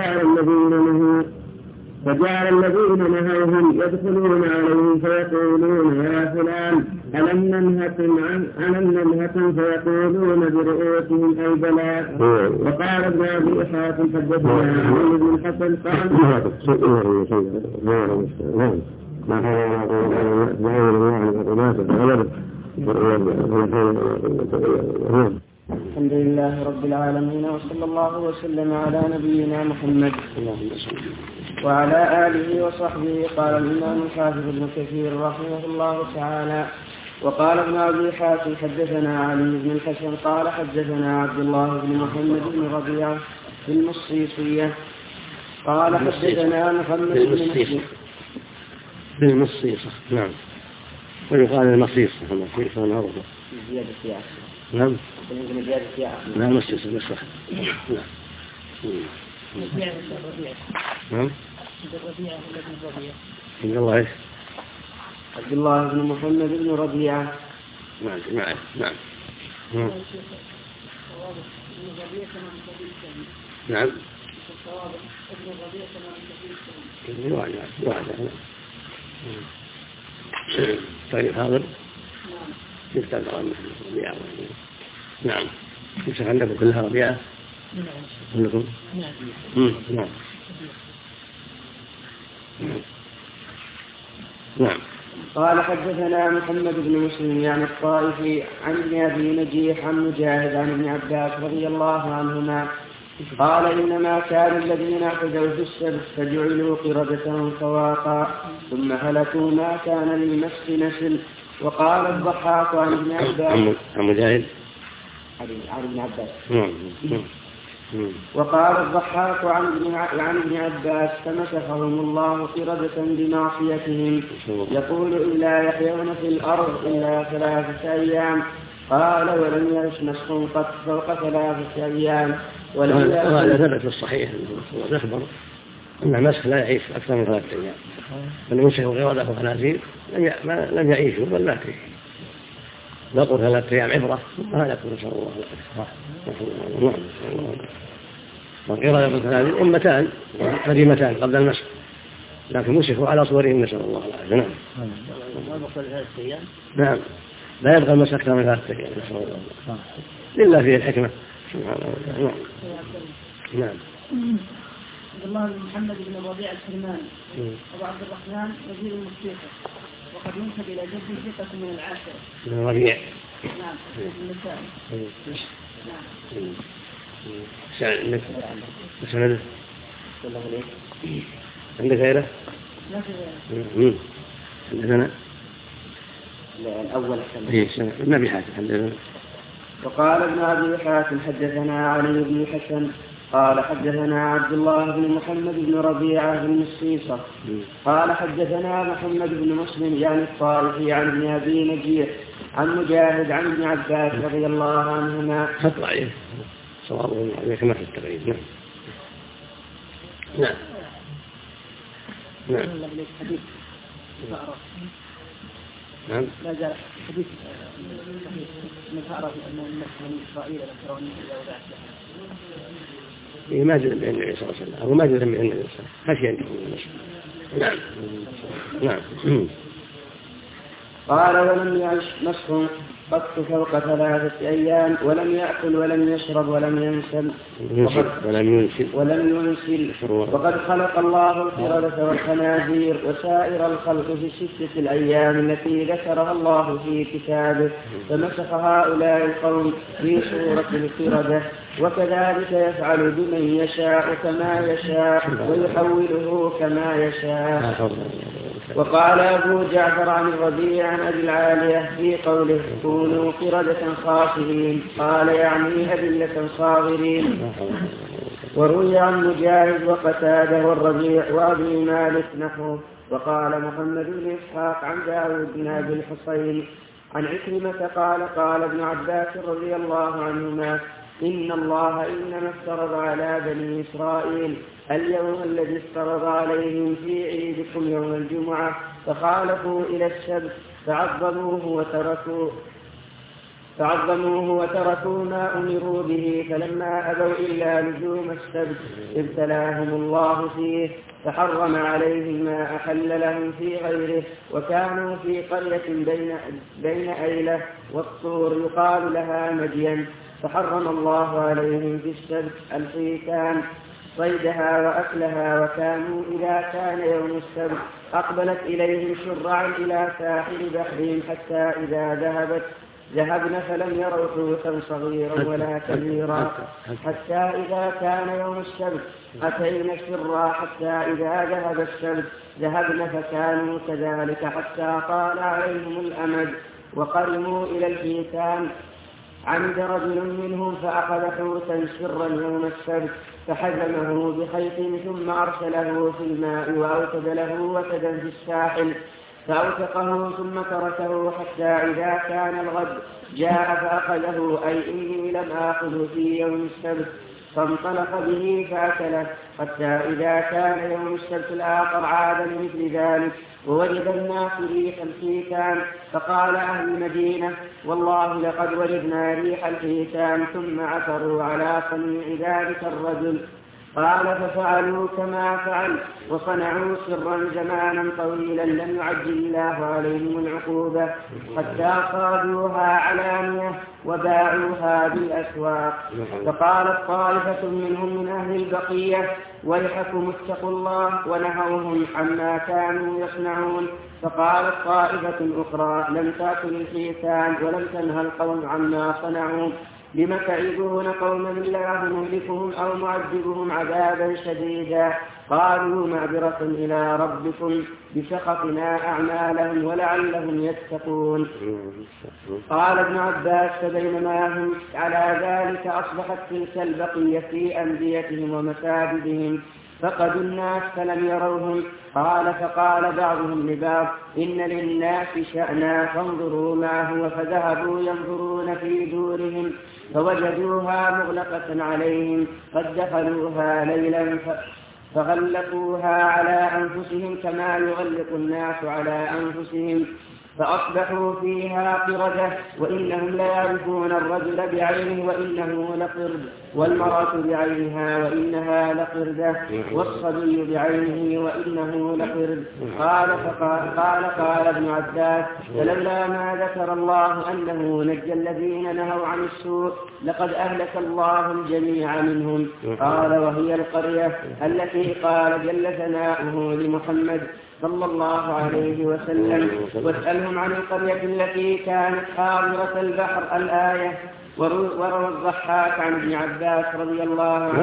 Speaker 1: فجعل الذين نهوهم يدخلون عليهم فيقولون يا فلان ألم ننهكم فيقولون برؤوسهم أي بلى. وقال ابن أبي حاتم حدثنا عن ابن الحسن قال
Speaker 4: لا حول ولا قوة إلا بالله الله عن العقوبات والغضب
Speaker 1: الحمد لله رب العالمين وصلى الله وسلم على نبينا محمد وعلى آله وصحبه. قال الإمام الحافظ ابن كثير رحمه الله تعالى وقال ابن أبي حاتم حدثنا علي بن الحسن قال حدثنا عبد الله بن محمد بن ربيعة في المصيصية قال حدثنا محمد بن مسلم
Speaker 2: بالمصيصة. نعم. ويقال المصيصة معروفة. نعم. لا مصيصة مصيصة. نعم. عبد الله إيش؟
Speaker 1: عبد الله بن محمد بن ربيعة.
Speaker 2: نعم. نعم. نعم. طيب حاضر. يفتح عن ربيعة. نعم. يفتح عندكم كلها ربيعة. عندكم. نعم. نعم.
Speaker 1: قال حدثنا محمد بن مسلم يعني الطائفي عن ابن أبي نجيح عن مجاهد عن ابن عباس رضي الله عنهما قال إنما كان الذين اعتدوا في السبت فجعلوا قردة فواقا ثم هلكوا ما كان للمسك نسل. وقال الضحاك عن ابن عباس
Speaker 2: عن مجاهد
Speaker 1: عن ابن عباس وقال الضحاك عن ابن عباس فمسخهم الله قردة بمعصيتهم يقول إلا يحيون في الأرض إلا 3 أيام. قال ولم يرش مسخ قط فوق 3 أيام.
Speaker 2: وهذا ثبت في الصحيح نخبر أن المسخ لا يعيش أكثر من 3 أيام. من يمسخ قردة وخنازير لم يعيشوا بل ماتوا. نقول 3 أيام عبرة وهذا كل نسأل الله العافية. والقردة والخنازير أمتان قديمتان قبل المسخ لكن مسخوا على صورهم نسأل الله العافية. نعم. لا يبقى المسخ أكثر من 3 أيام نسأل الله العافية. إلا فيه الحكمة سبحانه وتعالى. نعم.
Speaker 3: عبد الله بن محمد بن ربيعة الكرماني أبو عبد الرحمن وزير الموسيقى وقد ينسب إلى جده ثقة من العاشرة.
Speaker 2: من ربيع.
Speaker 3: نعم. النساء.
Speaker 2: نعم. سند. عندك غيره؟
Speaker 3: لا في غيره.
Speaker 2: عندنا.
Speaker 1: الأول
Speaker 2: النبي حاتم حدثنا.
Speaker 1: وقال ابن أبي حاتم حدثنا علي بن الحسن قال حدثنا عبد الله بن محمد بن ربيعة بن الصيصة قال حدثنا محمد بن مسلم يعني الطائفي عن ابن أبي نجيح عن مجاهد عن ابن عباس رضي الله عنهما.
Speaker 2: خطأ صوابه كما في التقريب. نعم. نعم. نعم. نعم.
Speaker 3: لا زال حديث من تعرف أن المسلم إسرائيل الأكراني
Speaker 2: ما جاء من النبي صلى الله عليه وسلم أو ما جاء من النبي صلى الله عليه وسلم خشي أن يكون المسلم. نعم. نعم.
Speaker 1: قال ولم يعش مسخ قط فوق 3 أيام ولم يأكل ولم يشرب ولم ينسل ولم ينسل. وقد خلق الله القردة والخنازير وسائر الخلق في 6 الأيام التي ذكرها الله في كتابه فمسخ هؤلاء القوم في صورة القردة وكذلك يفعل بمن يشاء كما يشاء ويحوله كما يشاء. وقال أبو جعفر عن الربيع عن أبي العالية في قوله كونوا قردة خاسئين قال يعني أذلة صاغرين. وروي عن مجاهد وقتادة والربيع وأبي مالك نحوه. وقال محمد بن إسحاق عن داود بن أبي الحصين عن عكرمة قال ابن عباس رضي الله عنهما إن الله إنما افترض على بني إسرائيل اليوم الذي افترض عليهم في عيدكم يوم الجمعة فخالفوا إلى السبت فعظموه وتركوا ما أمروا به فلما أبوا إلا لزوم السبت ابتلاهم الله فيه فحرم عليهم ما أحل لهم في غيره. وكانوا في قرية بين أيلة والطور يقال لها مدين فحرم الله عليهم في السبت الحيتان صيدها وأكلها، وكانوا إذا كان يوم السبت أقبلت إليهم شرعا إلى ساحل بحرهم حتى إذا ذهبن فلم يروا حوتا صغيرا ولا كبيرا، حتى إذا كان يوم السبت أتينا الشرع، حتى إذا ذهب السبت ذهبن فكانوا كذلك حتى طال عليهم الأمد وقرموا إلى الحيتان. عمد رجل منهم فأخذ حوتا سرا يوم السبت فحزمه بخيط ثم أرسله في الماء وأوتد له وتدا في الساحل فأوثقه ثم تركه حتى إذا كان الغد جاء فأخذه، أي إني لم آخذه في يوم السبت، فانطلق به فأكله حتى إذا كان يوم السبت الآخر عاد لمثل ذلك ووجد الناس ريح الحيتان، فقال أهل المدينة والله لقد وجدنا ريح الحيتان، ثم عثروا على صنيع ذلك الرجل. قال ففعلوا كما فعل وصنعوا سرا زمانا طويلا لم يعجل الله عليهم العقوبة حتى صادوها علانية وباعوها بالأسواق. فقالت طائفة منهم من أهل البقية ويحكم اتقوا الله ونهوهم عما كانوا يصنعون. فقالت طائفة أخرى لم تأكل الحيتان ولم تنهى القوم عما صنعوا، لم تعظون قوما الله مهلكهم أو معذبهم عذابا شديدا. قالوا معذرة إلى ربكم بسخطنا أعمالهم ولعلهم يتقون. قال ابن عباس فبينما هم على ذلك أصبحت تلك البقية في أنديتهم ومساجدهم فقدوا الناس فلم يروهم. قال فقال بعضهم لبعض إن للناس شأنا فانظروا ما هو، فذهبوا ينظرون في دورهم فوجدوها مغلقة عليهم قد دخلوها ليلا فغلقوها على أنفسهم كما يغلق الناس على أنفسهم، فأصبحوا فيها قردة، وإنهم ليعرفون الرجل بعينه وإنه لقرد، والمرأة بعينها وإنها لقردة، والصبي بعينه وإنه لقرد. قال ابن عباس فلولا ما ذكر الله أنه نجى الذين نهوا عن السوء لقد أهلك الله الجميع منهم. قال وهي القرية التي قال جل ثناؤه لمحمد صلى الله عليه وسلم واسألهم عن القرية التي كانت حاضرة البحر الآية. وروى الضحاك عن ابن عباس رضي الله عنه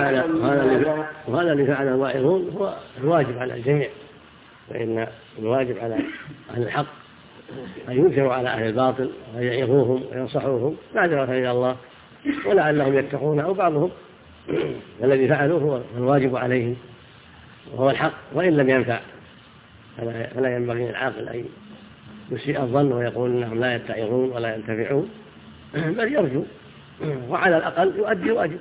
Speaker 2: وهذا اللي فعل الواعظون هو الواجب على الجميع، فإن الواجب على أهل الحق أن ينكروا على أهل الباطل ويعظوهم وينصحوهم معذرة إلى الله ولعلهم يتقون أو بعضهم. الذي فعلوه هو الواجب عليهم وهو الحق، وإن لم ينفع فلا ينبغي للعاقل أن يسيء الظن ويقول إنهم لا يتعظون ولا ينتفعون، بل يرجو وعلى الأقل يؤدي واجب.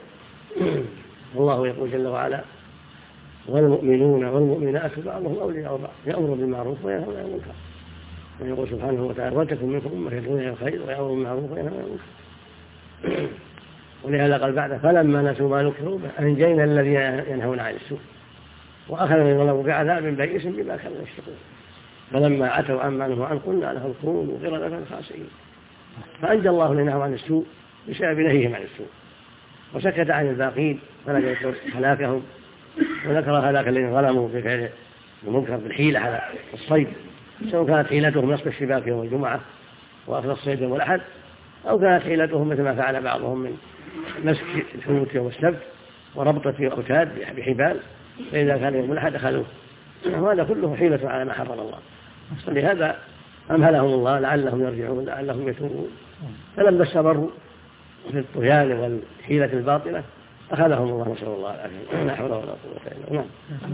Speaker 2: الله يقول جل وعلا والمؤمنون والمؤمنات بعضهم أولياء بعض يأمر بالمعروف وينهى عن المنكر، ويقول سبحانه وتعالى ولتكن منكم أمة يدعون إلى الخير ويأمرون بالمعروف وينهى عن المنكر. ولهذا قال بعد فلما نسوا ما ذكروا به أنجينا الذين ينهون عن السوء وأخذنا الظلم بعذاب بئيس بما كانوا يشركون. فلما أتوا عما نهوا عنه قلنا لهم كونوا قردة خاسئين، فأنجى الله الذين نهوا عن السوء بسبب نهيهم عن السوء، وسكت عن الباقين فلا يذكر هلاكهم، وذكر هلاك الذين ظلموا في فعل المنكر بالحيلة على الصيد، سواء كانت حيلتهم نصب الشباك يوم الجمعة وأخذ الصيد يوم الأحد، أو كانت حيلتهم مثل ما فعل بعضهم من مسك الحوت يوم السبت وربطة الأوتاد بحبال، فإذا كان يوم الأحد أخذوه. وهذا كله حيلة على ما حرم الله، فلهذا أمهلهم الله لعلهم يرجعون لعلهم يتوبون. فلما استمروا في الطغيان والحيلة الباطلة أخذهم الله نسأل الله العافية. لا حول ولا قوة إلا بالله.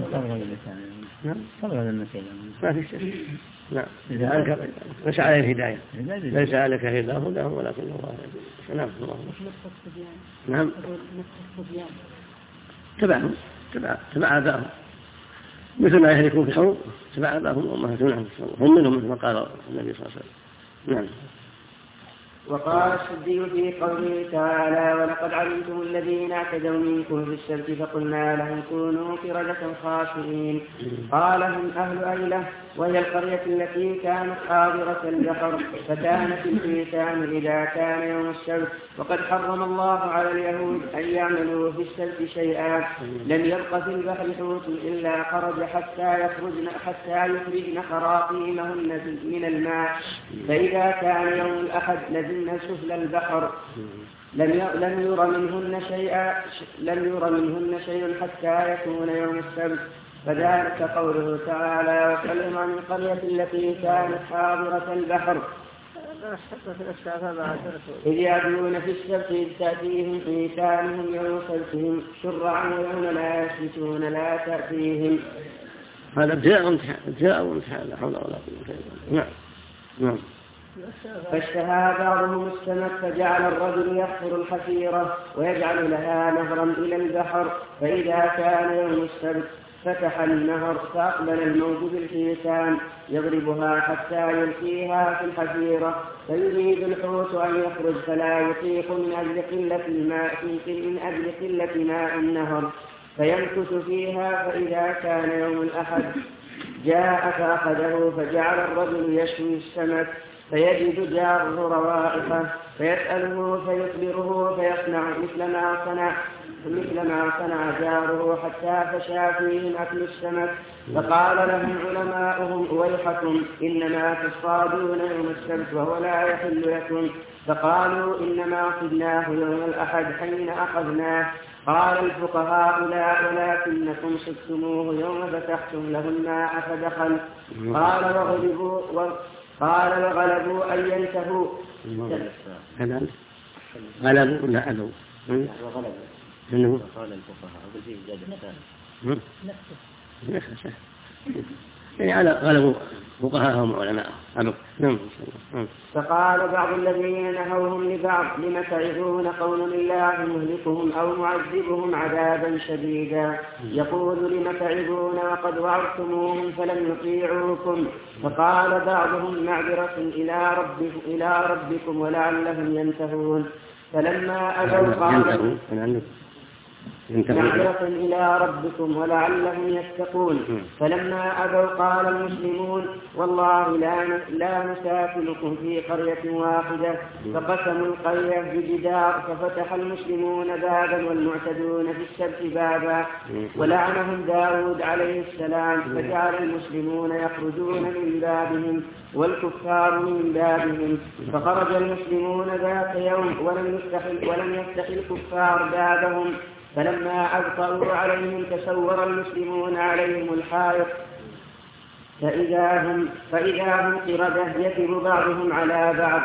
Speaker 2: نعم صبر هذا النسيان ما في شيء. نعم ليس عليه الهداية، ليس عليك هداهم ولكن الله يهدي. نعم نعم تبع آبائهم مثل ما يهلكون في الحروب، تبع آبائهم وأمهاتهم هم منهم مثل ما قال النبي صلى الله عليه وسلم. نعم.
Speaker 1: وقال السدي في قوله تعالى ولقد علمتم الذين اعتدوا منكم في السبت فقلنا لهم كونوا قردة خاسئين. قال هم أهل أيلة وهي القرية التي كانت حاضرة البحر فكانت الحيتان إذا كان يوم السبت وقد حرم الله على اليهود أن يعملوا في السبت شيئا لم يبق في البحر حوت إلا خرج حتى يخرجن خراطيمهن من الماء فإذا كان يوم الأحد لزمن سفل البحر لم ير منهن شيء حتى يكون يوم السبت. فذلك قوله تعالى وسلم عن القرية التي كانت حاضرة البحر إذ يعدون في السبت إذ تأتيهم حيتانهم يوم سبتهم شرعا ويوم لا يسبتون لا تأتيهم.
Speaker 2: هذا ابتلاء وامتحان لا حول ولا قوة إلا بالله. نعم.
Speaker 1: فاشتهى بعضهم السمك فجعل الرجل يحفر الحفيرة ويجعل لها نهرا إلى البحر فإذا كان يوم السبت فتح النهر فأقبل الموج بالحيتان يضربها حتى يلقيها في الحفيرة فيريد الحوت أن يخرج فلا يطيق من أجل قلة ماء النهر فيمكث فيها فإذا كان يوم الأحد جاء فأخذه فجعل الرجل يشوي السمك فيجد جاره روائحه فيسأله فيخبره فيصنع مثل ما صنع جاره حتى فشى فيهم أكل السمك. فقال لهم علماؤهم ويحكم إنما تصطادون يوم السبت وهو لا يحل لكم. فقالوا إنما صدناه يوم الأحد حين أخذناه. قال الفقهاء لا ولكنكم صدتموه يوم فتحتم له الماء فدخل. قال وغلبوا أن ينتهوا.
Speaker 2: غلبوا لا ألوا
Speaker 5: وغلبوا قال الفقهاء وبالفعل زاد
Speaker 2: نفسه يعني على غلبوا فقهاءهم وعلماءهم.
Speaker 1: فقال بعض الذين نهوهم لبعض لم تعظون قوم الله مهلكهم أو معذبهم عذابا شديدا يقول لم تعظون وقد وعظتموهم فلم يطيعوكم. فقال بعضهم معذرة إلى ربكم ولعلهم ينتهون. فلما أبوا قالوا معذرة إلى ربكم ولعلهم يتقون. فلما أبوا قال المسلمون والله لا نساكنكم في قرية واحدة. فقسموا القرية بجدار ففتح المسلمون بابا والمعتدون في السبت بابا ولعنهم داود عليه السلام فجعل المسلمون يخرجون من بابهم والكفار من بابهم. فخرج المسلمون ذات يوم ولم يفتح الكفار بابهم. فلما أبطأوا عليهم تسور المسلمون عليهم الحائط فإذا هم قردة يكب بعضهم على بعض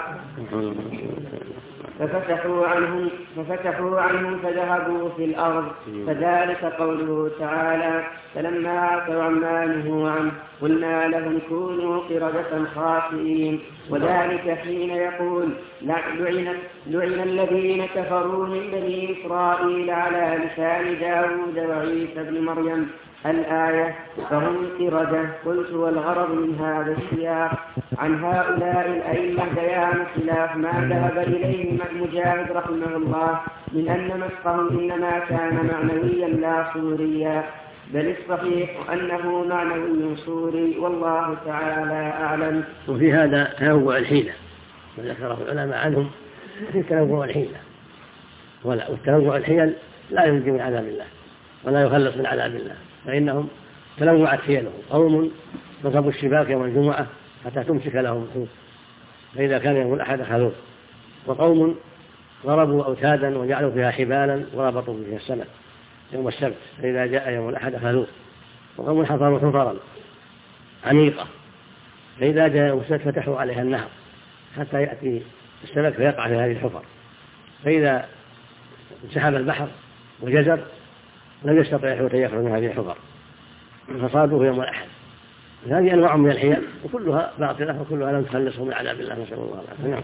Speaker 1: ففتحوا عنهم فذهبوا في الأرض. فذلك قوله تعالى فلما عتوا عما نهوا عنه قلنا لهم كونوا قردة خاسئين. وذلك حين يقول لعن الذين كفروا من بني إسرائيل على لسان داود وعيسى بن مريم الآية فهم قردة. قلت والغرض من هذا السياق عن هؤلاء الأئمة بيان خلاف ما ذهب إليه مجاهد رحمه الله من أن مسخهم إنما كان معنويا لا صوريا بل الصحيح أنه معنوي صوري والله تعالى أعلم.
Speaker 2: وفي هذا تنوع الحيلة وذكره العلماء عنهم في تنوع الحيلة والتنوع الحيل لا ينجي من عذاب الله ولا يخلص من عذاب الله فإنهم تنوعت حيلهم. قوم نصبوا الشباك يوم الجمعة حتى تمسك لهم الحوت فإذا كان يوم الأحد أخذوه. وقوم ضربوا أوتادا وجعلوا فيها حبالا وربطوا فيها السمك يوم السبت فإذا جاء يوم الأحد أخذوه. وقوم حفروا حفرا عميقة فإذا جاء يوم السبت فتحوا عليها النهر حتى يأتي السمك فيقع في هذه الحفر فإذا انسحب البحر وجزر لم يستطيع الحوت أن يخرج من هذه الحفر فصادوه يوم الأحد. هذه أنواع من الحيل وكلها باطلة وكلها لم تخلصهم من عذاب الله نسأل الله العافية.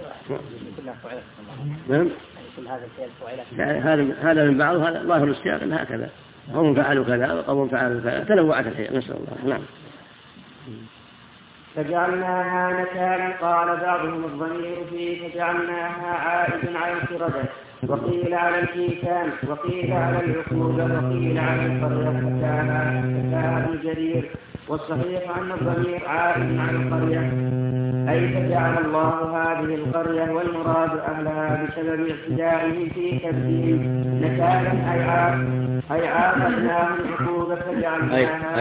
Speaker 2: نعم. هذا من بعض هذا ظاهر السياق أن هكذا قوم فعلوا كذا وقوم فعلوا كذا تنوعت الحيل نسأل الله. نعم.
Speaker 1: فجعلناها نكالا. قال بعضهم الضمير فيه فجعلناها عائد على القردة، وقيل على الإيثان، وقيل على العقوبة، وقيل على القرية. حكاها ابن جرير. والصحيح أن الضمير عائد على القرية، أي فجعل الله هذه القرية والمراد أهلها بسبب اعتدائهم في كبدهم نكالا أي عاقبناهم عقوبة فجعلناها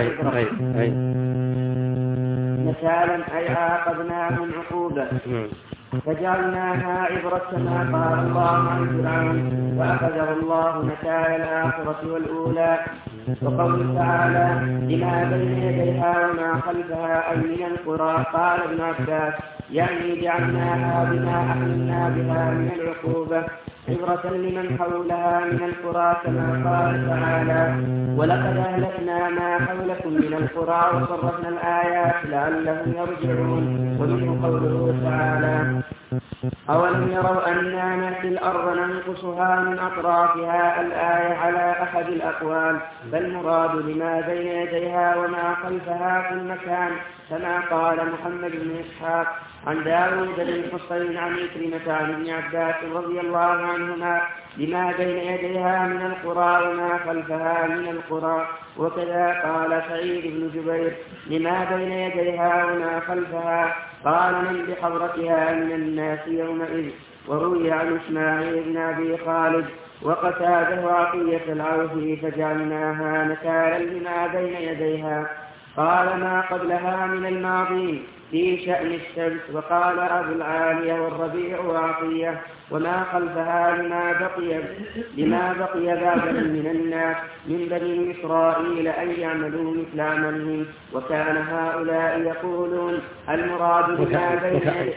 Speaker 1: نكالا أي عاقبناهم عقوبة فجعلناها عبرة كما قال الله عن فرعون فأخذه الله نكال الآخرة والأولى. وقوله تعالى لما بين يديها وما خلفها أي من القرى. قال ابن عباس يعني جعلناها بما أحللنا بها من العقوبة عبرة لمن حولها من القرى كما قال تعالى ولقد أهلكنا ما حولكم من القرى وصرفنا الآيات لعلهم يرجعون. ومنه قوله تعالى أولم يروا أنا نأتي الأرض ننقصها من أطرافها الآية على أحد الأقوال، فالمراد لما بين يديها وما خلفها في المكان كما قال محمد بن إسحاق عن داود بن الحصين عن عكرمة عن ابن عباس رضي الله عنهما لما بين يديها من القرى وما خلفها من القرى. وكذا قال سعيد بن جبير لما بين يديها وما خلفها قال من بحضرتها من الناس يومئذ. وروي عن إسماعيل بن أبي خالد وقتاده عطية العوفي فجعلناها نكالا لما بين يديها قال ما قبلها من الماضي في شأن السبت. وقال أبو العالية والربيع وعطية وما خلفها لما بقي بعدهم من الناس من بني إسرائيل أن يعملوا مثل عملهم. وكان هؤلاء يقولون المراد بما بين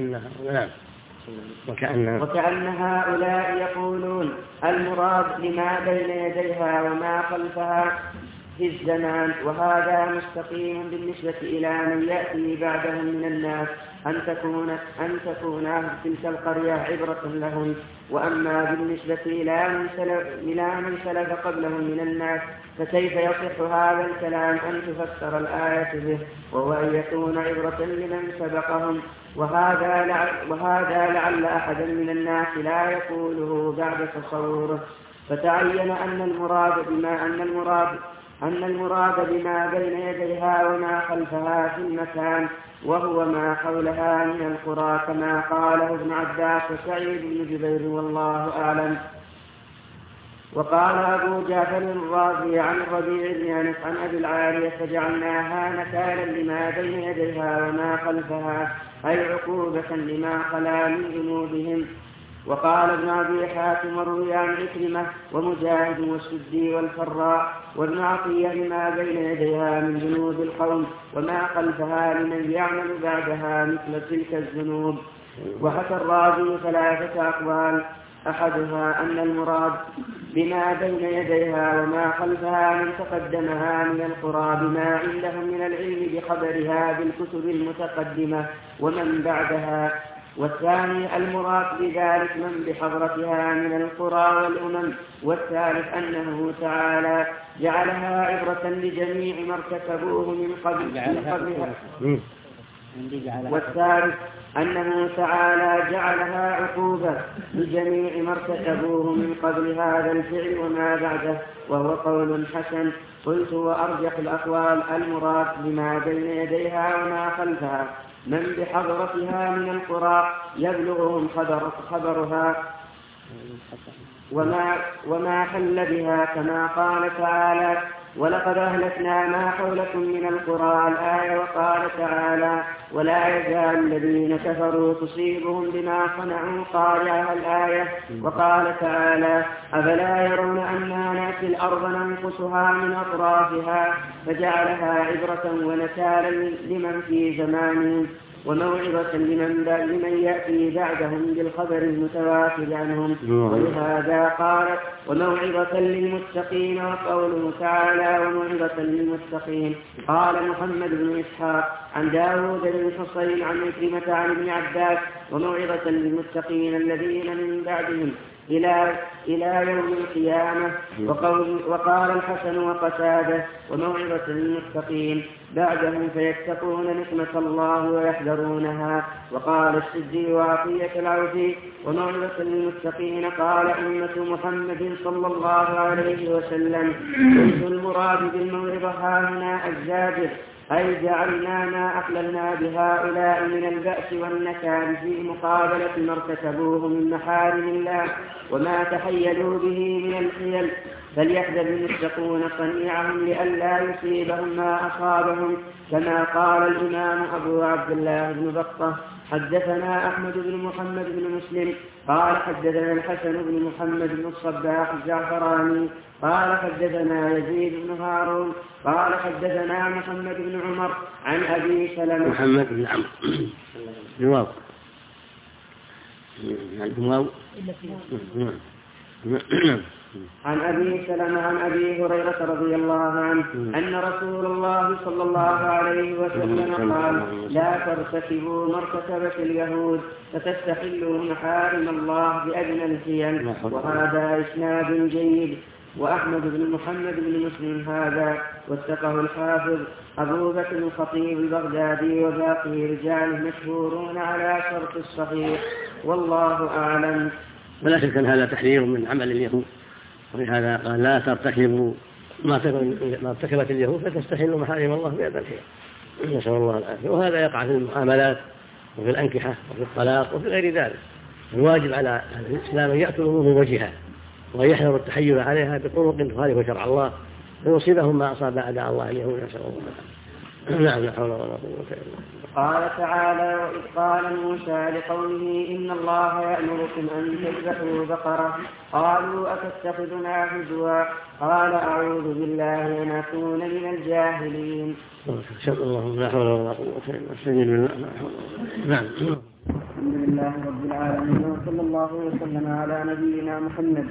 Speaker 1: وكأن هؤلاء يقولون المراد لما بين يديها وما خلفها في الزمان. وهذا مستقيم بالنسبة إلى من يأتي بعدهم من الناس أن تكون تلك القرية عبرة لهم. وأما بالنسبة إلى من سلف قبلهم من الناس فكيف يصح هذا الكلام أن تفسر الآية به وهو أن يكون عبرة لمن سبقهم. وهذا لعل أحدا من الناس لا يقوله بعد تصوره. فتعين أن المراد بما بين يديها وما خلفها في المكان وهو ما حولها من القرى كما قاله ابن عباس وسعيد بن جبير والله أعلم. وقال أبو جعفر الرازي عن الربيع بن أنس عن أبي العالية فجعلناها نكالا لما بين يديها وما خلفها أي عقوبة لما خلا من ذنوبهم. وقال ابن أبي حاتم وروي عن عكرمة ومجاهد والسدي والفراء وابن عطية لما بين يديها من ذنوب القوم وما خلفها لمن يعمل بعدها مثل تلك الذنوب. وحكى الرازي 3 أقوال أحدها أن المراد بما بين يديها وما خلفها من تقدمها من القرى بما عندهم من العلم بخبرها بالكتب المتقدمة ومن بعدها. والثاني المراد بذلك من بحضرتها من القرى والأمم. والثالث أنه تعالى جعلها عبرة لجميع ما ارتكبوه من قبلها. والثالث أنه تعالى جعلها عقوبة لجميع ما ارتكبوه من قبل هذا الفعل وما بعده وهو قول حسن. قلت وأرجح الأقوال المراد بما بين يديها وما خلفها من بحضرتها من القرى يبلغهم خبرها وما حل بها كما قال تعالى ولقد أهلكنا ما حولكم من القرى الآية. وقال تعالى ولا يزال الذين كفروا تصيبهم بما صنعوا قارعة الآية. وقال تعالى أفلا يرون أنا نأتي الأرض ننقصها من أطرافها فجعلها عبرة ونكالا لمن في زمانهم وموعظة لمن يأتي بعدهم بالخبر المتواتر عنهم. ولهذا قالت وموعظة للمتقين. وقوله تعالى وموعظة للمتقين قال محمد بن إسحاق عن داود بن الحصين عن عكرمة عن ابن عباس وموعظة للمتقين الذين من بعدهم إلى يوم القيامة. وقال الحسن وقتادة: وموعظة للمتقين بعده فيتقون نقمة الله ويحذرونها. وقال السدي وعطية العوفي: وموعظة للمتقين قال أمة محمد صلى الله عليه وسلم. قلت المراد بالموعظة هاهنا الزاجر، أي جعلنا ما أحللنا بهؤلاء من البأس والنكال في مقابلة ما ارتكبوه من محارم الله وما تحيلوا به من الحيل، فليحذر المتقون صنيعهم لئلا يصيبهم ما أصابهم. كما قال الإمام أبو عبد الله بن بطة: حدثنا أحمد بن محمد بن مسلم قال حدثنا الحسن بن محمد بن الصباح الزعفراني قال حدثنا يزيد بن هارون قال حدثنا محمد بن عمر عن أبي سلمة
Speaker 2: محمد بن عمرو جواب
Speaker 1: عن أبي سلمة عن أبي هريرة رضي الله عنه أن رسول الله صلى الله عليه وسلم قال: لا ترتكبوا ما ارتكبت اليهود فتستحلوا محارم الله بأدنى الحيل. وهذا إسناد جيد. وأحمد بن محمد بن مسلم هذا وثقه الحافظ أبو بكر الخطيب البغدادي وباقي رجاله مشهورون على شرط الصحيح، والله أعلم.
Speaker 2: ولا شك أن هذا تحذير من عمل اليهود، ولهذا قال: لا ترتكبوا ما ارتكبت اليهود فتستحلوا محارم الله بأدنى الحيل. نسأل الله العافية. وهذا يقع في المعاملات وفي الأنكحة وفي الطلاق وفي غير ذلك. الواجب على الإسلام أن يأتوا الأمور من وجهها وأن يحذروا التحيل عليها بطرق تخالف شرع الله فيصيبهم ما أصاب أعداء الله اليهود. نسأل الله العافية. نعم، لا حول ولا قوة إلا بالله.
Speaker 1: قال تعالى: وإذ قال موسى لقومه إن الله يأمركم أن تذبحوا بقرة قالوا أتتخذنا هزوا قال أعوذ بالله أن أكون من الجاهلين.
Speaker 2: اللهم لا حول ولا قوة إلا بالله. نعم.
Speaker 1: الحمد لله رب العالمين، وصلى الله وسلم على نبينا محمد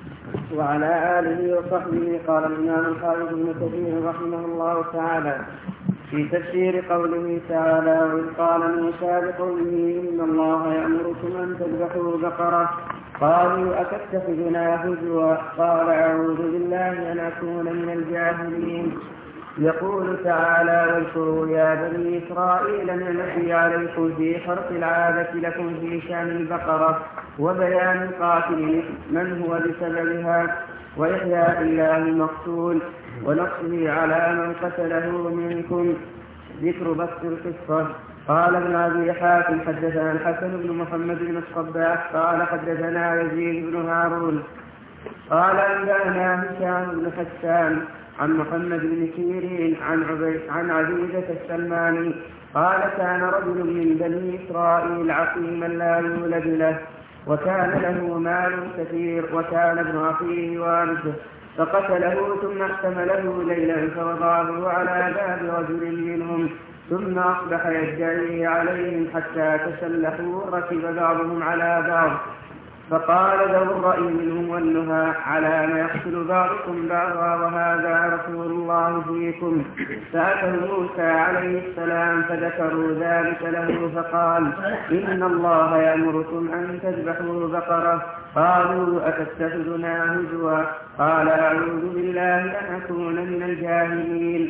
Speaker 1: وعلى آله وصحبه. قال الإمام الحافظ ابن كثير رحمه الله تعالى في تفسير قوله تعالى: وإذ قال موسى لقومه إن الله يأمركم أن تذبحوا بقرة قالوا أتتخذنا هزوا قال أعوذ بالله أن أكون من الجاهلين. يقول تعالى: واذكروا يا بني إسرائيل نعمتي عليكم في خرق العادة لكم في شأن البقرة وبيان القاتل من هو بسببها وإحياء الله المقتول ونصره على من قتله منكم. ذكر بسط القصة. قال ابن أبي حاتم: حدثنا الحسن بن محمد بن الصباح قال حدثنا يزيد بن هارون قال أنبأنا هشام بن حسان عن محمد بن سيرين عن عبيدة السلماني قال: كان رجل من بني إسرائيل عقيما لا يولد له وكان له مال كثير وكان ابن أخيه وارثه فقتله ثم احتمله ليلا فوضعه على باب رجل منهم ثم أصبح يدعي عليهم حتى تسلحوا ركب بعضهم على بعض فقال ذو الرأي منهم والنهى على ما يقتل بعضكم بعضا وهذا رسول الله فيكم. فأتوا موسى عليه السلام فذكروا ذلك له فقال: إن الله يأمركم أن تذبحوا بقرة قالوا أتتخذنا هزوا قال أعوذ بالله أن أكون من الجاهلين.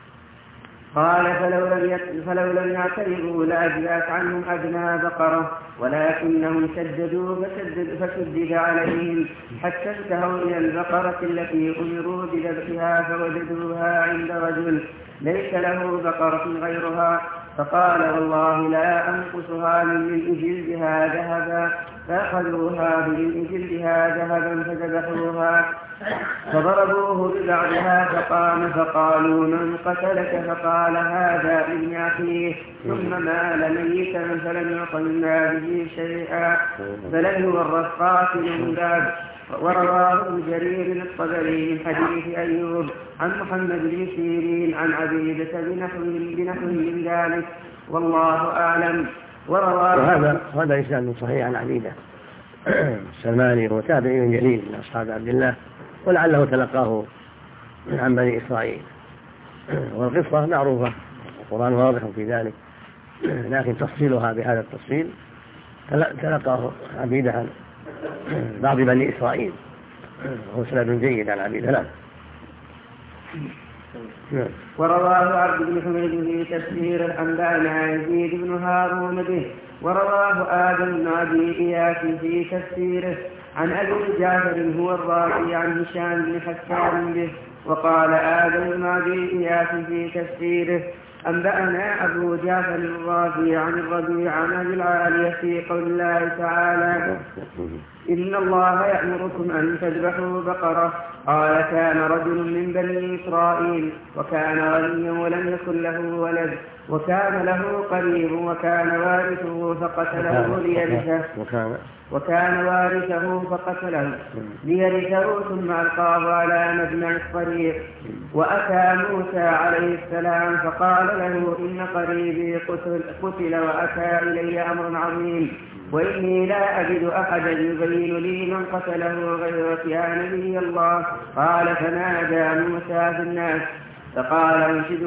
Speaker 1: قال: فلو لم يعترضوا لأجلت عنهم أدنى بقرة ولكنهم شددوا فشدد عليهم حتى انتهوا إلى البقرة التي أمروا بذبحها فوجدوها عند رجل ليس له بقرة غيرها فقال: والله لا أنقصها من جلدها ذهبا فأخذوها من جلدها ذهبا فذبحوها فضربوه ببعضها فقام فقالوا: من قتلك؟ فقال: هذا ابن أخيه. ثم مال ميتا فلم يقلنا به شيئا فلم يورث قاتل من بعد. ورواه جرير الطبري من حديث أيوب عن محمد بن سيرين عن عبيدة بنحو من ذلك والله أعلم.
Speaker 2: وهذا إسناد صحيح عن عبيدة السلماني هو تابعي جليل من أصحاب عبد الله ولعله تلقاه عن بني إسرائيل. والقصة معروفة القرآن واضح في ذلك، لكن تفصيلها بهذا التفصيل تلقاه عبيدة
Speaker 4: بعض بني إسرائيل، وهو سند جيد عن أبي ذر.
Speaker 1: ورواه عبد بن حميد في تفسير أنبأنا يزيد بن هارون به. ورواه آدم بن أبي إياس في تفسيره عن أبي جعفر هو الرازي عن هشام بن حسان به. وقال آدم بن أبي إياس في تفسيره أنبأنا أبو جعفر الرازي عن الربيع عن أبي العالية في قول الله تعالى إن الله يأمركم أن تذبحوا بقرة. قال كان رجل من بني إسرائيل وكان غنيا ولم يكن له ولد وكان له قريب وكان وارثه فقتله ليرثه ثم ألقاه على مجمع الطريق. وأتى موسى عليه السلام فقال له إن قريبي قتل وأتى إلي أمر عظيم وإني لا أجد أحدا يبين لي من قتله غيرك يا نبي الله. قال فنادى موسى في الناس فقال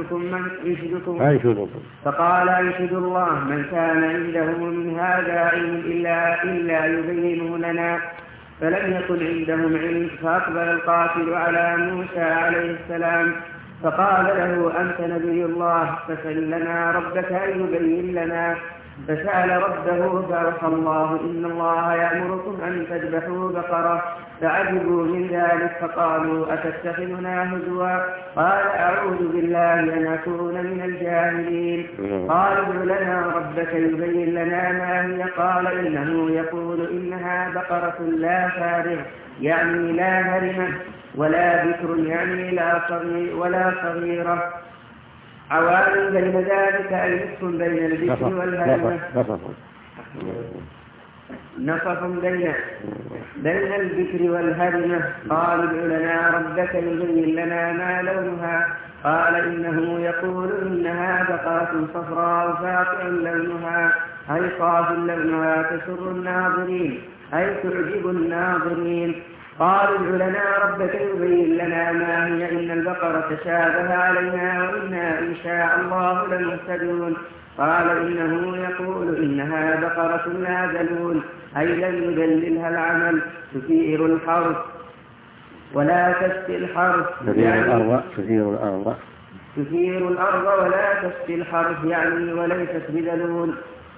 Speaker 1: أنشد الله من كان عنده من هذا علم إلا يبينه لنا. فلم يكن عندهم علم فأقبل القاتل على موسى عليه السلام فقال له أنت نبي الله فسل لنا ربك أن يبين لنا. فسأل ربه فأوحى الله إن الله يأمركم أن تذبحوا بقرة. فعجبوا من ذلك فقالوا أتتخذنا هزوا. قال أعوذ بالله أن أكون من الجاهلين. قالوا ادع لنا ربك يبين لنا ما هي. قال إنه يقول إنها بقرة لا فارغ يعني لا هرمة ولا بكر يعني ولا صغيرة عوان بين ذلك أي نصف بين البكر والهرمة نصف بين البكر والهرمة. قالوا ادع لنا ربك يبين لنا ما لونها. قال إنه يقول إنها بقرة صفراء فاقع لونها أي صاف لونها تسر الناظرين أي تعجب الناظرين. قالوا ادع لنا ربك يبين لنا ما هي إن البقرة تشابه علينا وإنا إن شاء الله لمهتدون. قال إنه يقول إنها بقرة لا ذلول أي لن يذللها العمل تثير الحرث ولا تسقي الحرث تثير الأرض ولا تسقي الحرث يعني وليست بذلول.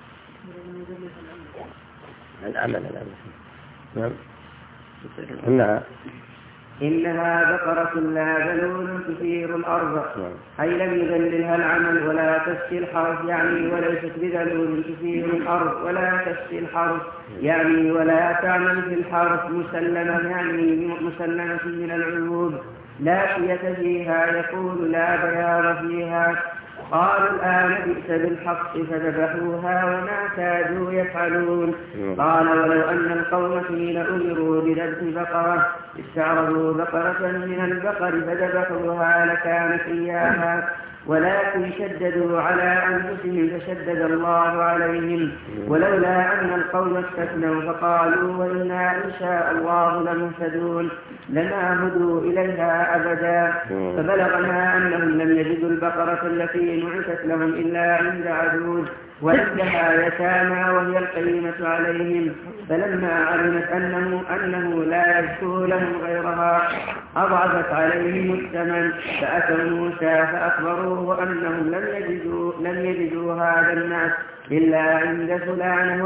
Speaker 1: إنها بقرة لا ذلول تثير الأرض أي لم يذللها العمل ولا تسقي الحرث يعني وليست بذلول تثير الأرض ولا تسقي الحرث يعني ولا تعمل في الحرث مسلمة يعني مسلمة من العيوب لا شية فيها يقول لا بياض فيها. قالوا الآن بئس بالحق فذبحوها وما كادوا يفعلون. قال ولو أن القوم حين أمروا بذبح بقرة استعرضوا بقرة من البقر فذبحوها لكانت إياها ولكن شددوا على أنفسهم فشدد الله عليهم. ولولا أن القوم استثنوا فقالوا وإنا إن شاء الله لمهتدون لما هدوا إليها أبدا. فبلغنا أنهم لم يجدوا البقرة التي نعتت لهم إلا عند عجوز وعندها يتامى وهي القيمة عليهم. فلما علمت أنه لا يذكر لهم غيرها أضعفت عليهم الثمن. فأتوا موسى فأخبروه أنهم لم يجدوا هذا الناس إلا عند فلان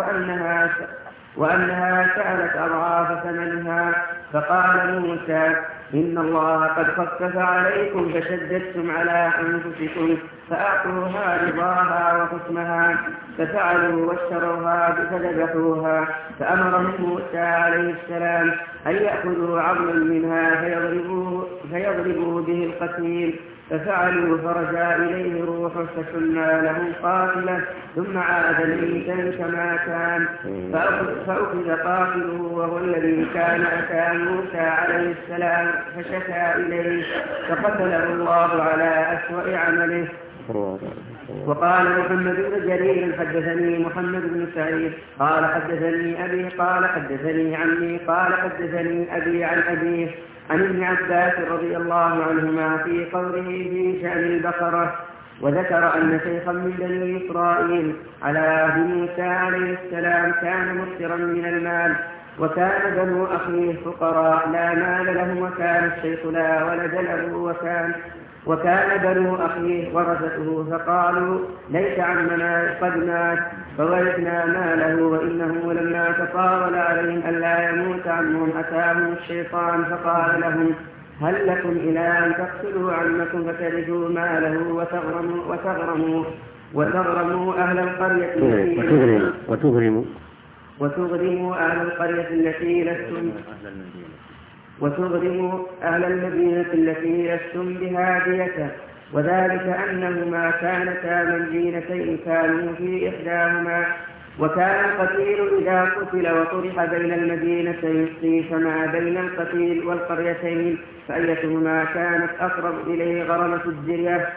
Speaker 1: وأنها سألت أضعاف ثمنها. فقال موسى إن الله قد خفف عليكم فشددتم على أنفسكم فأعطوها رضاها وحكمها. ففعلوا واشتروها فذبحوها. فأمرهم موسى عليه السلام أن يأخذوا عظما منها فيضربوا به القتيل. ففعلوا فرجع إليه روحه فسمى له قاتله ثم عاد ميتا كما كان. فأخذ قاتله وهو الذي كان أتى موسى عليه السلام فشكى إليه فقتله الله على أسوأ عمله. وقال محمد بن جرير حدثني محمد بن سعيد قال حدثني أبي قال حدثني عمي قال حدثني أبي عن أبيه عن ابن عباس رضي الله عنهما في قوله في شأن البقرة. وذكر أن شيخا من بني إسرائيل على عهد موسى عليه السلام كان مكثرا من المال وكان بنو أخيه فقراء لا مال لهم، وكان الشيخ لا ولد له، وكان بنو أخيه ورثته، فقالوا ليس عمنا قد مات فورثنا ماله، وإنه لما تطاول عليهم ألا يموت عمهم أتاهم الشيطان فقال لهم هل لكم إلى أن تقتلوا عمكم فترثوا ماله وتغرموا أهل القرية وتغرموا أهل القرية التي لستم وتغرموا أهل المدينة التي لستم بها ديته، وذلك أنهما كانتا مدينتين كانوا في إحداهما، وكان القتيل إذا قتل وطرح بين المدينتين قيس ما بين القتيل والقريتين فأيتهما كانت أقرب إليه غرمة الدية،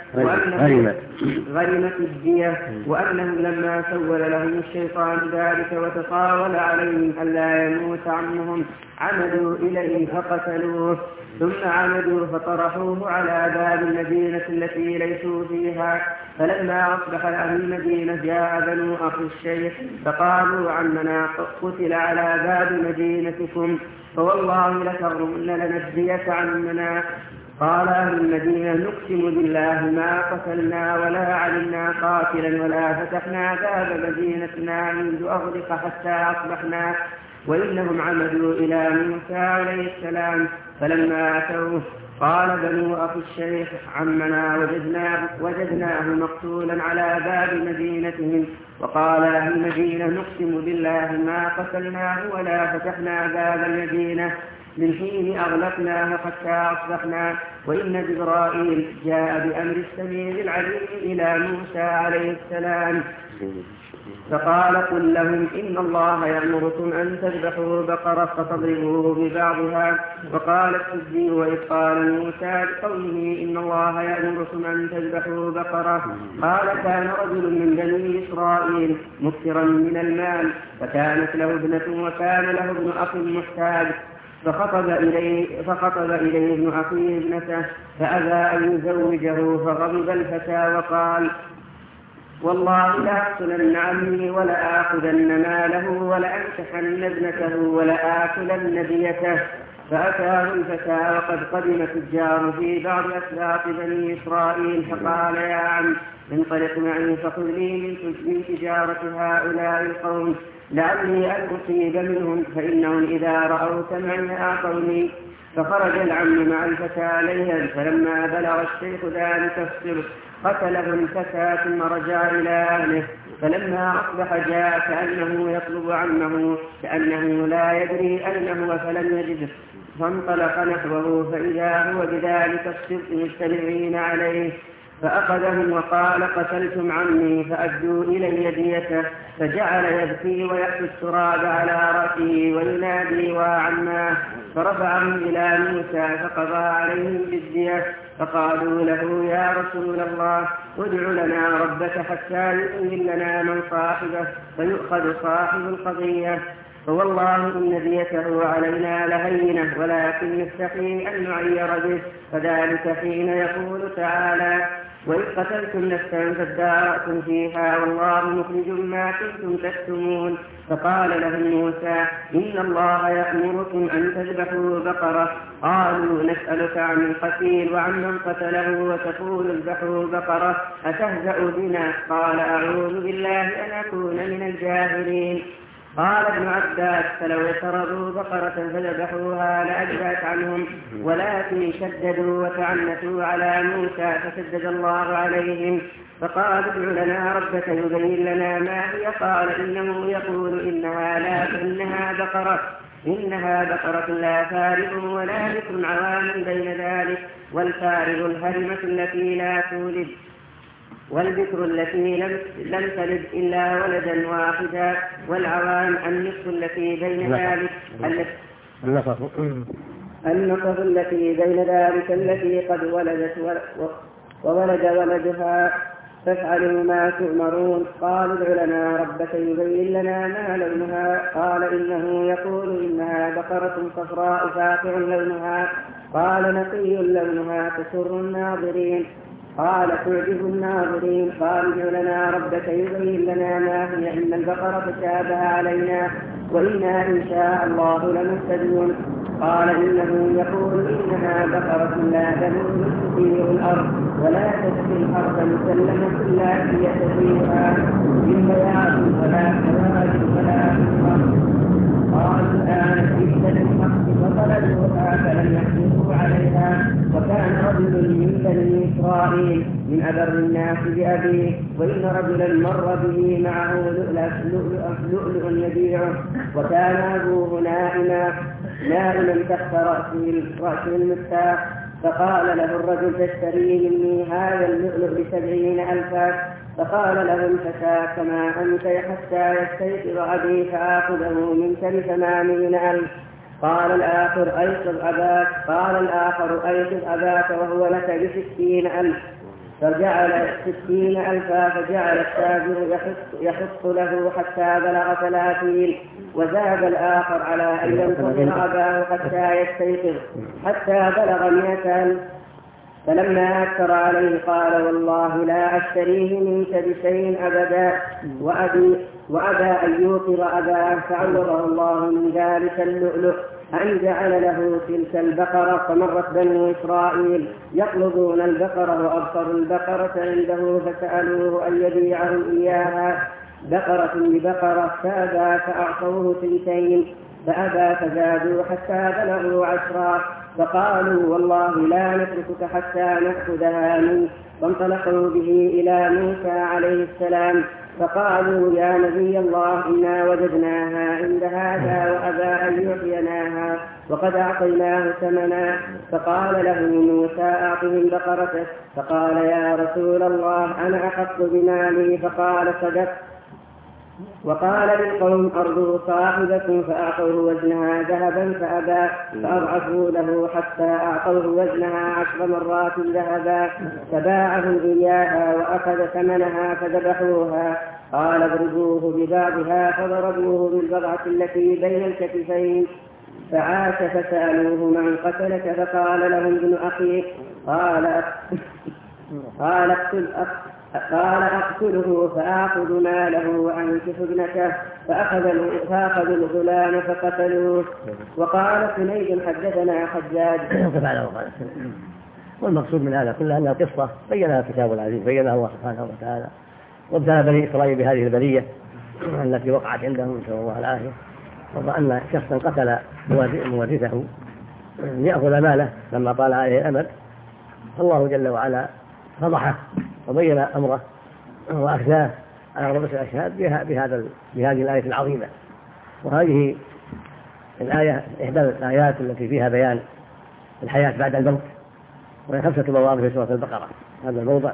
Speaker 1: وأنه لما سول لهم الشيطان ذلك وتطاول عليهم ألا يموت عمهم عمدوا إليه فقتلوه، ثم عمدوا فطرحوه على باب المدينة التي ليسوا فيها. فلما أصبح أهل المدينة جاء بنو أخي الشيخ فقالوا عمنا قتل على باب مدينتكم فوالله لتغرمن لنا الدية عمنا. قال أهل المدينة نقسم بالله ما قتلنا ولا علمنا قاتلا ولا فتحنا باب مدينتنا منذ أغلق حتى أصبحنا، وإنهم عمدوا إلى موسى عليه السلام فلما أتوه قال بنو أخي الشيخ عمنا وجدناه مقتولا على باب مدينتهم. وقال أهل المدينة نقسم بالله ما قتلناه ولا فتحنا باب المدينة من حين أغلقناه حتى أصبحنا، وإن جبرائيل جاء بأمر السميع العليم إلى موسى عليه السلام فقال قل لهم إن الله يأمركم أن تذبحوا بقرة فتضربوه ببعضها. وقال السدي وإذ قال موسى لقومه إن الله يأمركم أن تذبحوا بقرة قال كان رجل من بني إسرائيل مكثرا من المال فكانت له ابنة وكان له ابن أخ محتاج فخطب إليه ابن أخيه ابنته فأبى أن يزوجه فغضب الفتى وقال والله لأقتلن عمي ولآخذن ماله ولأنكحن ابنته ولآكلن ديته. فأتاه الفتى وقد قدم تجار في بعض أسباط بني إسرائيل فقال يا عم انطلق معي فخذ لي من تجارة هؤلاء القوم لعلي أن أصيب منهم فإنهم إذا رأوك معي أعطوني. فخرج العم مع الفتى ليلا فلما بلغ الشيخ ذلك السلك قتله الفتى ثم رجع إلى أهله. فلما أصبح جاء كأنه يطلب عمه كأنه لا يدري أين هو فلم يجده فانطلق نحوه فإذا هو بذلك السلك مجتمعين عليه فأخذهم وقال قتلتم عمي فأدوا إلي ديته. فجعل يبكي ويأتي التراب على رأسه وينادي وعماه فرفعهم إلى موسى فقضى عليهم بالدية. فقالوا له يا رسول الله ادع لنا ربك حتى يؤمن لنا من صاحبه فيؤخذ صاحب القضية فوالله إن ديته علينا لهينة ولكن نستحي أن نعير به. فذلك حين يقول تعالى وإذ قتلتم نفسا فادارأتم فيها والله مخرج ما كنتم تكتمون. فقال لهم موسى إن الله يأمركم أن تذبحوا بقرة. قالوا نسألك عن القتيل وعن من قتله وتقول اذبحوا بقرة أتهزأ بنا؟ قال أعوذ بالله أن أكون من الجاهلين. قال ابن عباس فلو اعترضوا بقرة فذبحوها لأجزأت عنهم ولكن شددوا وتعنتوا على موسى فشدد الله عليهم. فقال ادع لنا ربك يبين لنا ما هي. قال إنه يقول إنها بقرة لا فارغ ولا بكر عوام بين ذلك والفارغ الهرمة التي لا تولد والبكر التي لم تلد إلا ولدا واحدا والعوام النصف التي بين ذلك النصف التي بين ذلك التي قد ولدت وولد ولدها فافعلوا ما تؤمرون. قال ادع لنا ربك يبين لنا ما لونها. قال إنه يقول إنها بقرة صفراء فاقع لونها. قال نقي لونها تسر الناظرين. قال تعجب الناظرين. قال ادع لنا ربك يبين لنا ما هي إن البقرة تشابه علينا وإنا إن شاء الله لمهتدون. قال إنه يقول إنها بقرة لا ذلول تثير الأرض ولا تسقي الأرض مسلمة لا يستطيعها من بياض ولا سواد ولا حمر. قالوا الآن جئت بالحق فطلبوها فلم يحرصوا عليها. وكان رجل من بني إسرائيل من أبر الناس بأبيه، وإن رجلا مر به معه لؤلؤ يبيعه، وكان أبوه نائما تحت رأسه المفتاح. فقال له الرجل تشتري مني هذا اللؤلؤ ب70,000. فقال له الفتى كما أنت حتى يستيقظ أبي فآخذه منك ب80,000. قال الآخر أيقظ أباك وهو لك ب60,000. فجعل 60,000. فجعل التاجر يحط له حتى بلغ 30. وزاد الآخر على أن ينتظر أباه حتى يستيقظ حتى بلغ 100,000. فلما أكثر عليه قال والله لا أشتريه منك بشيء أبدا، وأبى أن يوقظ أباه. فعوضه الله من ذلك اللؤلؤ أن جعل له تلك البقرة. فمرت بنو إسرائيل يطلبون البقرة وأبصروا البقرة عنده فسألوه أن يبيعهم إياها بقرة ببقرة، فأبى فأعطوه 2. فأبى فزادوا حتى بلغوا 10. فقالوا والله لا نتركك حتى نأخذها منك. فانطلقوا به إلى موسى عليه السلام فقالوا يا نبي الله إنا وجدناها عند هذا وأبى أن يعطيناها وقد أعطيناه ثمنا. فقال له موسى أعطهم بقرته. فقال يا رسول الله أنا أحق بمالي. فقال صدقت. وقال للقوم أرضوا صاحبكم فأعطوه وزنها ذهبا فأبى. فأضعفوا له حتى أعطوه وزنها 10 مرات ذهبا. فباعهم إياها وأخذ ثمنها فذبحوها. قال اضربوه ببعضها. فضربوه بالبضعة التي بين الكتفين. فعاش فسألوه من قتلك. فقال لهم ابن أخيك. قال أقتله فآخذ ماله وأنكح ابنته. فأخذوا الغلام فقتلوه. وقال سنيد حدثنا حجاج.
Speaker 2: والمقصود من هذا كله أن القصة بينها الكتاب العزيز، بينها الله سبحانه وتعالى، وابتلى بني إسرائيل بهذه البلية التي وقعت عندهم نسأل الله العافية. وأن شخصا قتل مورثه ليأخذ ماله لما طال عليه الأمد، فالله جل وعلا فضحه وبين أمره وأخزاه على رؤوس الأشهاد بهذه الآية العظيمة. وهذه الآية إحدى الآيات التي فيها بيان الحياة بعد الموت، وهي 5 مواضع في سورة البقرة. هذا الموضع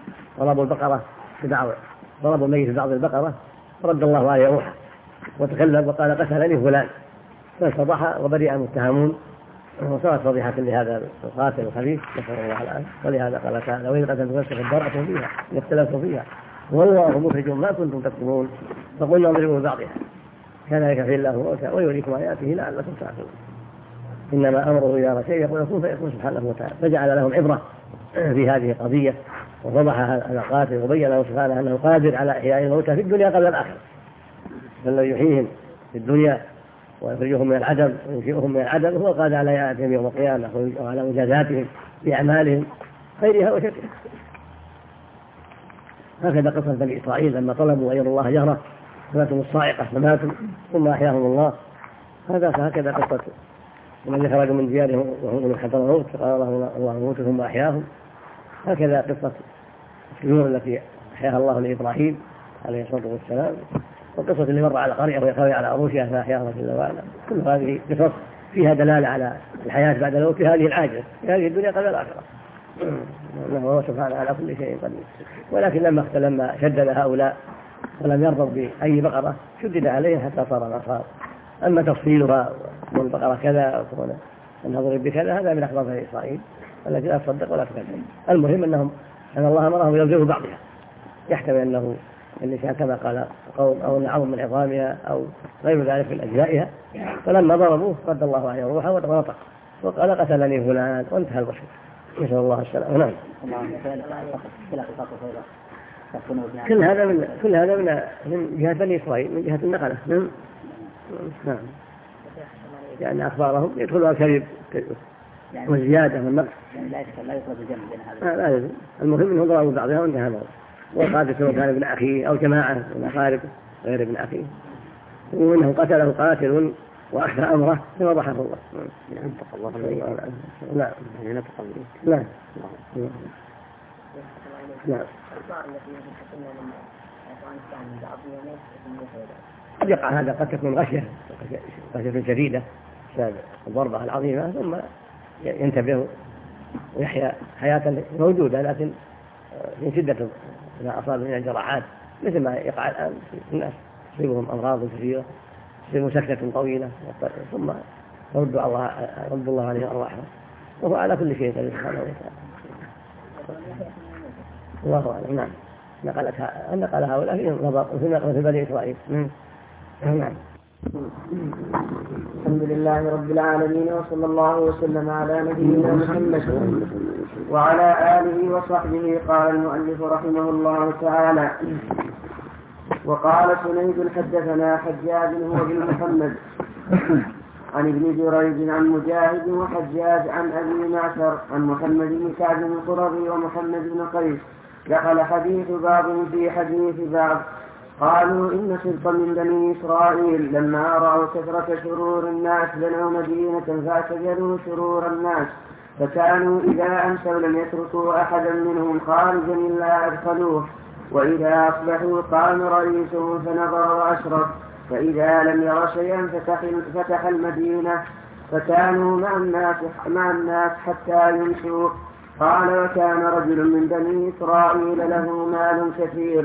Speaker 2: ضربوا الميت ببعض البقرة فرد الله عليه روحه وتكلم وقال قتلني فلان، فانفضح وبرئ المتهمون، وصارت فضيحة لهذا القاتل الخبيث نسأل الله العافية. ولهذا قال تعالى وإذ قتلتم نفسا فادارأتم فيها واختلفتم فيها والله مخرج ما كنتم تكتمون فقلنا اضربوا ببعضها كذلك يحيي الله الموتى ويريكم آياته لعلكم تعقلون. إنما أمره إذا شيء يقول كن فيكون سبحانه وتعالى. فجعل لهم عبرة في هذه القضية ووضح هذا القاتل وبين له سبحانه أنه قادر على إحياء الموتى في الدنيا قبل الآخرة، فالذي يحييهم في الدنيا ويخرجهم من العدم وينشئهم من العدم هو قادر على إحيائهم يوم القيامة وعلى مجازاتهم بأعمالهم خيرها وشرها. هكذا قصة بني إسرائيل لما طلبوا أن يروا الله جهرة فماتهم الصاعقة فماتوا ثم أحياهم الله. فهكذا قصة الذين خرجوا من ديارهم وهم من خطر الموت فقال الله موتوا ثم أحياهم. هكذا قصة الطيور التي أحياها الله لإبراهيم عليه الصلاة والسلام، والقصة اللي مر على قرية وهي على عروشها فأحياها جل وعلا. كل هذه قصص فيها دلالة على الحياة بعد الموت في هذه العاجلة في هذه الدنيا قبل الآخرة. الله سبحانه على كل شيء قدير. ولكن لما شدد هؤلاء ولم يرضوا بأي بقرة شدد عليها حتى صار ما صار. أما تفصيلها والبقرة كذا أن نضرب بكذا هذا من أخبار بني إسرائيل التي لا تصدق ولا تكذب. المهم أن الله أمرهم يضربوا بعضها، يحتمل أنه اللسان كما قال قوم أو نعم من عظامها أو غير ذلك من أجزائها. فلما ضربوه رد الله عليه روحه ونطق وقال قتلني فلان وانتهى البشر. نسأل الله السلامة. نعم. كل هذا من جهة بني إسرائيل من جهة النقلة. نعم. لأن أخبارهم يدخلها الكذب والزيادة والنقص.
Speaker 5: يعني لا يدخل الجمع بين هذا.
Speaker 2: لا يدخل. المهم أنه ضرب بعضها وانتهى هذا. والقاتل سواء كان ابن أخيه أو جماعة من أقارب غير ابن أخيه، وإنه قتله قاتل وأخفى أمره فوضحه الله.
Speaker 5: ينطق الله
Speaker 2: لا
Speaker 5: ينطق الله.
Speaker 2: لا لا. قد يقع هذا، قد تكون غشية شديدة بسبب الضربة العظيمة، ثم ينتبه ويحيا حياة موجودة، لكن من شدة إذا أصاب من الجراحات مثل ما يقع الآن في الناس، تصيبهم أمراض كثيرة، تصيبهم سكتة طويلة، ثم يرد الله عليه أرواحهم، وهو على كل شيء قدير سبحانه وتعالى. الله أعلم. نعم. نقل هؤلاء في بني إسرائيل. نعم.
Speaker 1: الحمد لله رب العالمين، وصلى الله وسلم على نبينا محمد وعلى آله وصحبه. قال المؤلف رحمه الله تعالى: وقال سنيد حدثنا حجاج هو بن محمد عن ابن جريج عن مجاهد وحجاج عن أبي معشر عن محمد بن كعب القرظي ومحمد بن قيس دخل حديث بعضهم في حديث بعض. قالوا إن سبطا من بني إسرائيل لما رأوا كثرة شرور الناس بنوا مدينة فاعتزلوا شرور الناس، فكانوا إذا أمسوا لم يتركوا أحدا منهم خارجا إلا أدخلوه، وإذا أصبحوا قام رئيسهم فنظر وأشرف، فإذا لم ير شيئا فتح المدينة، فكانوا مع الناس حتى يمشوا. قال: وكان رجل من بني إسرائيل له مال كثير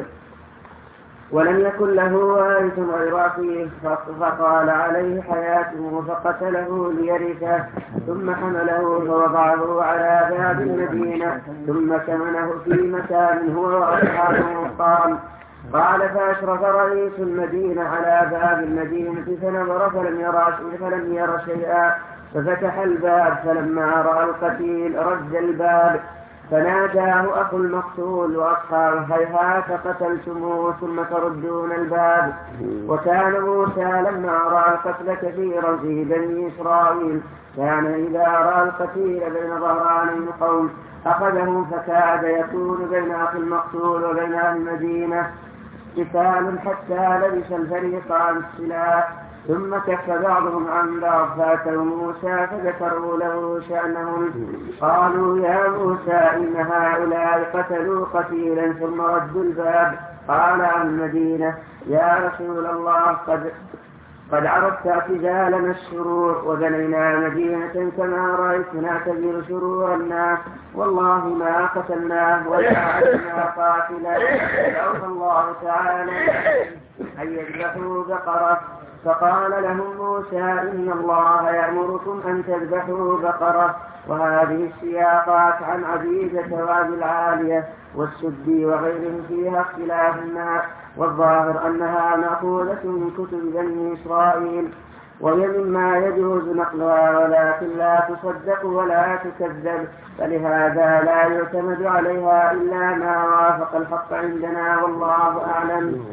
Speaker 1: ولم يكن له وارث غير أخيه، فقال عليه حياته فقتله ليرثه، ثم حمله فوضعه على باب المدينة، ثم كمنه في مكان هو وأصحابه قام. قال: فأشرف رئيس المدينة على باب المدينة فنظر فلم ير شيئا، ففتح الباب، فلما رأى القتيل رد الباب، فناداه أخو المقتول وأصحابه: هيهات قتلتموه ثم تردون الباب. وكان موسى لما رأى القتل كثيرا في بني إسرائيل كان إذا رأى القتيل بين ظهراني القوم أخذه، فكاد يكون بين أخي المقتول وبين أهل المدينة قتال حتى لبس الفريقان السلاح، ثم كف بعضهم عن بعض، فأتوا موسى فذكروا له شأنهم. قالوا: يا موسى إن هؤلاء قتلوا قتيلا ثم ردوا الباب. قال عن المدينة: يا رسول الله قد عرفت اعتزالنا الشرور، وبنينا مدينة كما رأيت نعتزل شرور الناس، والله ما قتلناه ولا عدنا قاتلا. فأوصى الله تعالى أن يذبحوا بقرة، فقال لهم موسى: إن الله يأمركم أن تذبحوا بقرة. وهذه السياقات عن عبيدة وأبي العالية والسدي وغيرهم فيها اختلاف الناس، والظاهر أنها مأخوذة من كتب بني إسرائيل، وهي مما يجوز نقلها ولكن لا تصدق ولا تكذب، فلهذا لا يعتمد عليها إلا ما وافق الحق عندنا، والله أعلم.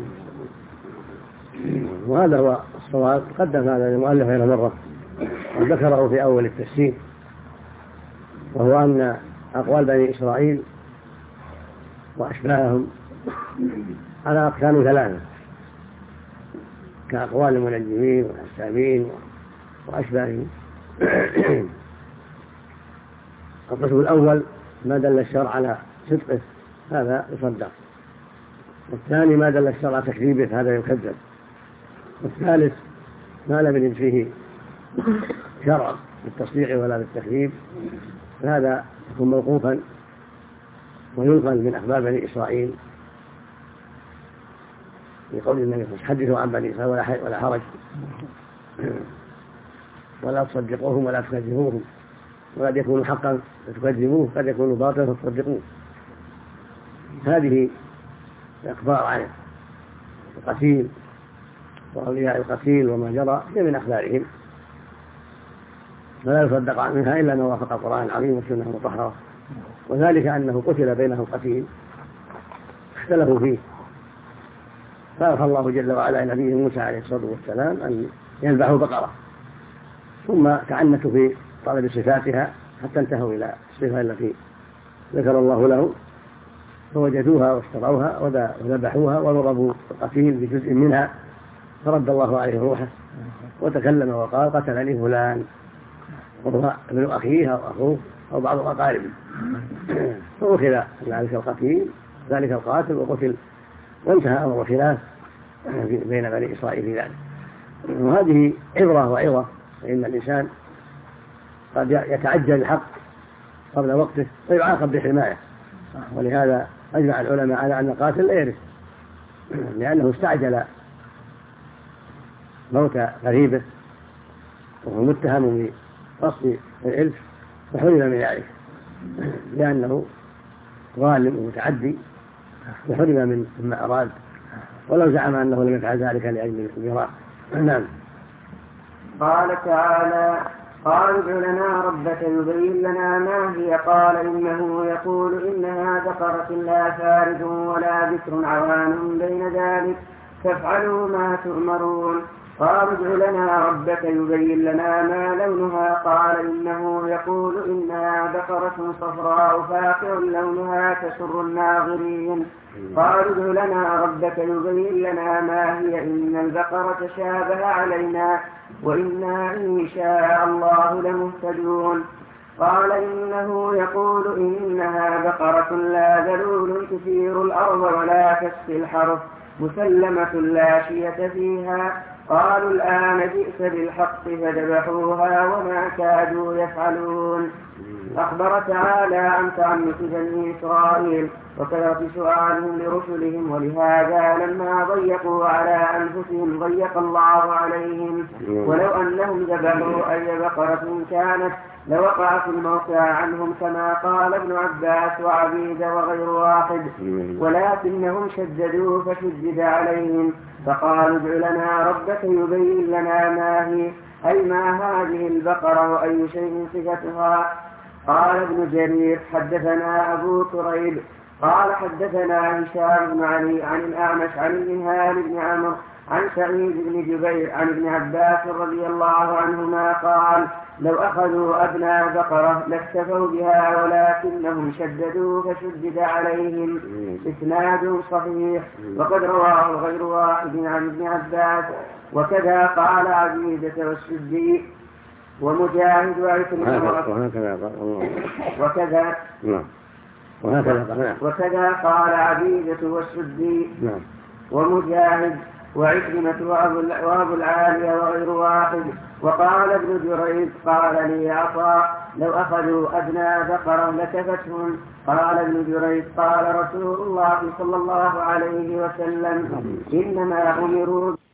Speaker 2: وهذا هو الصواب. قدم هذا المؤلف غير مرة وذكره في أول التفسير، وهو أن أقوال بني إسرائيل وأشباههم على أقسام ثلاثة، كأقوال المنجمين والحسابين وأشباههم. القسم الأول ما دل الشرع على صدقه هذا يصدق، والثاني ما دل الشرع على تكذيبه هذا يكذب، والثالث ما لم يرد فيه شرع بالتصديق ولا بالتكذيب فهذا يكون موقوفا وينقل من أخبار بني إسرائيل يقول النبي صلى الله عليه وسلم: حدثوا عن بني إسرائيل ولا حرج، ولا تصدقوهم ولا تكذبوهم، وقد يكون حقا فتكذبوه، قد يكون باطلا فتصدقوه. هذه الأخبار عن القتيل وأولياء القتيل وما جرى هي من أخبارهم، فلا يصدق منها إلا ما وافق القرآن العظيم والسنة المطهرة، وذلك أنه قتل بينهم قتيل اختلفوا فيه، فأوحى الله جل وعلا إلى نبيه موسى عليه الصلاة والسلام أن يذبحوا بقرة ثم تعنتوا في طلب صفاتها حتى انتهوا إلى الصفة التي ذكر الله له فوجدوها واشتروها وذبحوها وضربوا القتيل بجزء منها فرد الله عليه روحه وتكلم وقال قتلني فلان وهو ابن أخيه أو أخوه أو بعض أقاربه فأخذ ذلك القتيل ذلك القاتل وقتل وانتهى أمر الخلاف بين بني إسرائيل في ذلك. وهذه عبرة وعظة فإن الإنسان قد يتعجل الحق قبل وقته فيعاقب بحماية، ولهذا أجمع العلماء على أن القاتل لا يرث لأنه استعجل موت قريبه وهو متهم بقصد الإلف فحرم من ذلك لأنه ظالم ومتعدي فحرم مما أراد ولو زعم أنه لم يفعل ذلك لأجل الميراث. نعم.
Speaker 1: قال تعالى قال ادع لنا ربك يبين لنا ما هي قال إنه يقول إنها بقرة لا فارض ولا بكر عوان بين ذلك فافعلوا ما تؤمرون. قال ادع لنا ربك يبين لنا ما لونها قال إنه يقول إنها بقرة صفراء فاقع لونها تسر الناظرين. قال ادع لنا ربك يبين لنا ما هي إن البقرة شابه علينا وإنا إن شاء الله لمهتدون. قال إنه يقول إنها بقرة لا ذلول تثير الأرض ولا تسقي الحرث مسلمة لا شية فيها. قالوا الآن جئت بالحق فذبحوها وما كادوا يفعلون. أخبر تعالى عن تعنت بني إسرائيل وكثرة سؤالهم لرسلهم ولهذا لما ضيقوا على أنفسهم ضيق الله عليهم ولو أنهم ذبحوا أي بقرة كانت لوقع في الموقع عنهم كما قال ابن عباس وعبيد وغير واحد ولكنهم شددوا فشدد عليهم فقالوا ادع لنا ربك يبين لنا ما هي أي ما هذه البقرة وأي شيء صفتها. قال ابن جرير حدثنا أبو كريب قال حدثنا هشام بن علي عن الأعمش عن المنهال بن عمرو عن سعيد بن جبير عن ابن عباس رضي الله عنهما قال لو أخذوا أبناء بقرة لاكتفوا بها ولكنهم شددوا فشدد عليهم. إسناد صحيح وقد رواه غير واحد عن ابن عباس. وكذا قال عبيدة والسدي ومجاهد وكذا قال عبيدة والسدي ومجاهد وعكرمة وأبو العالية وغير واحد. وقال ابن جريج قال لي عطاء لو أخذوا أبناء بقرة لكفتهم. قال ابن جريج قال رسول الله صلى الله عليه وسلم إنما أمروا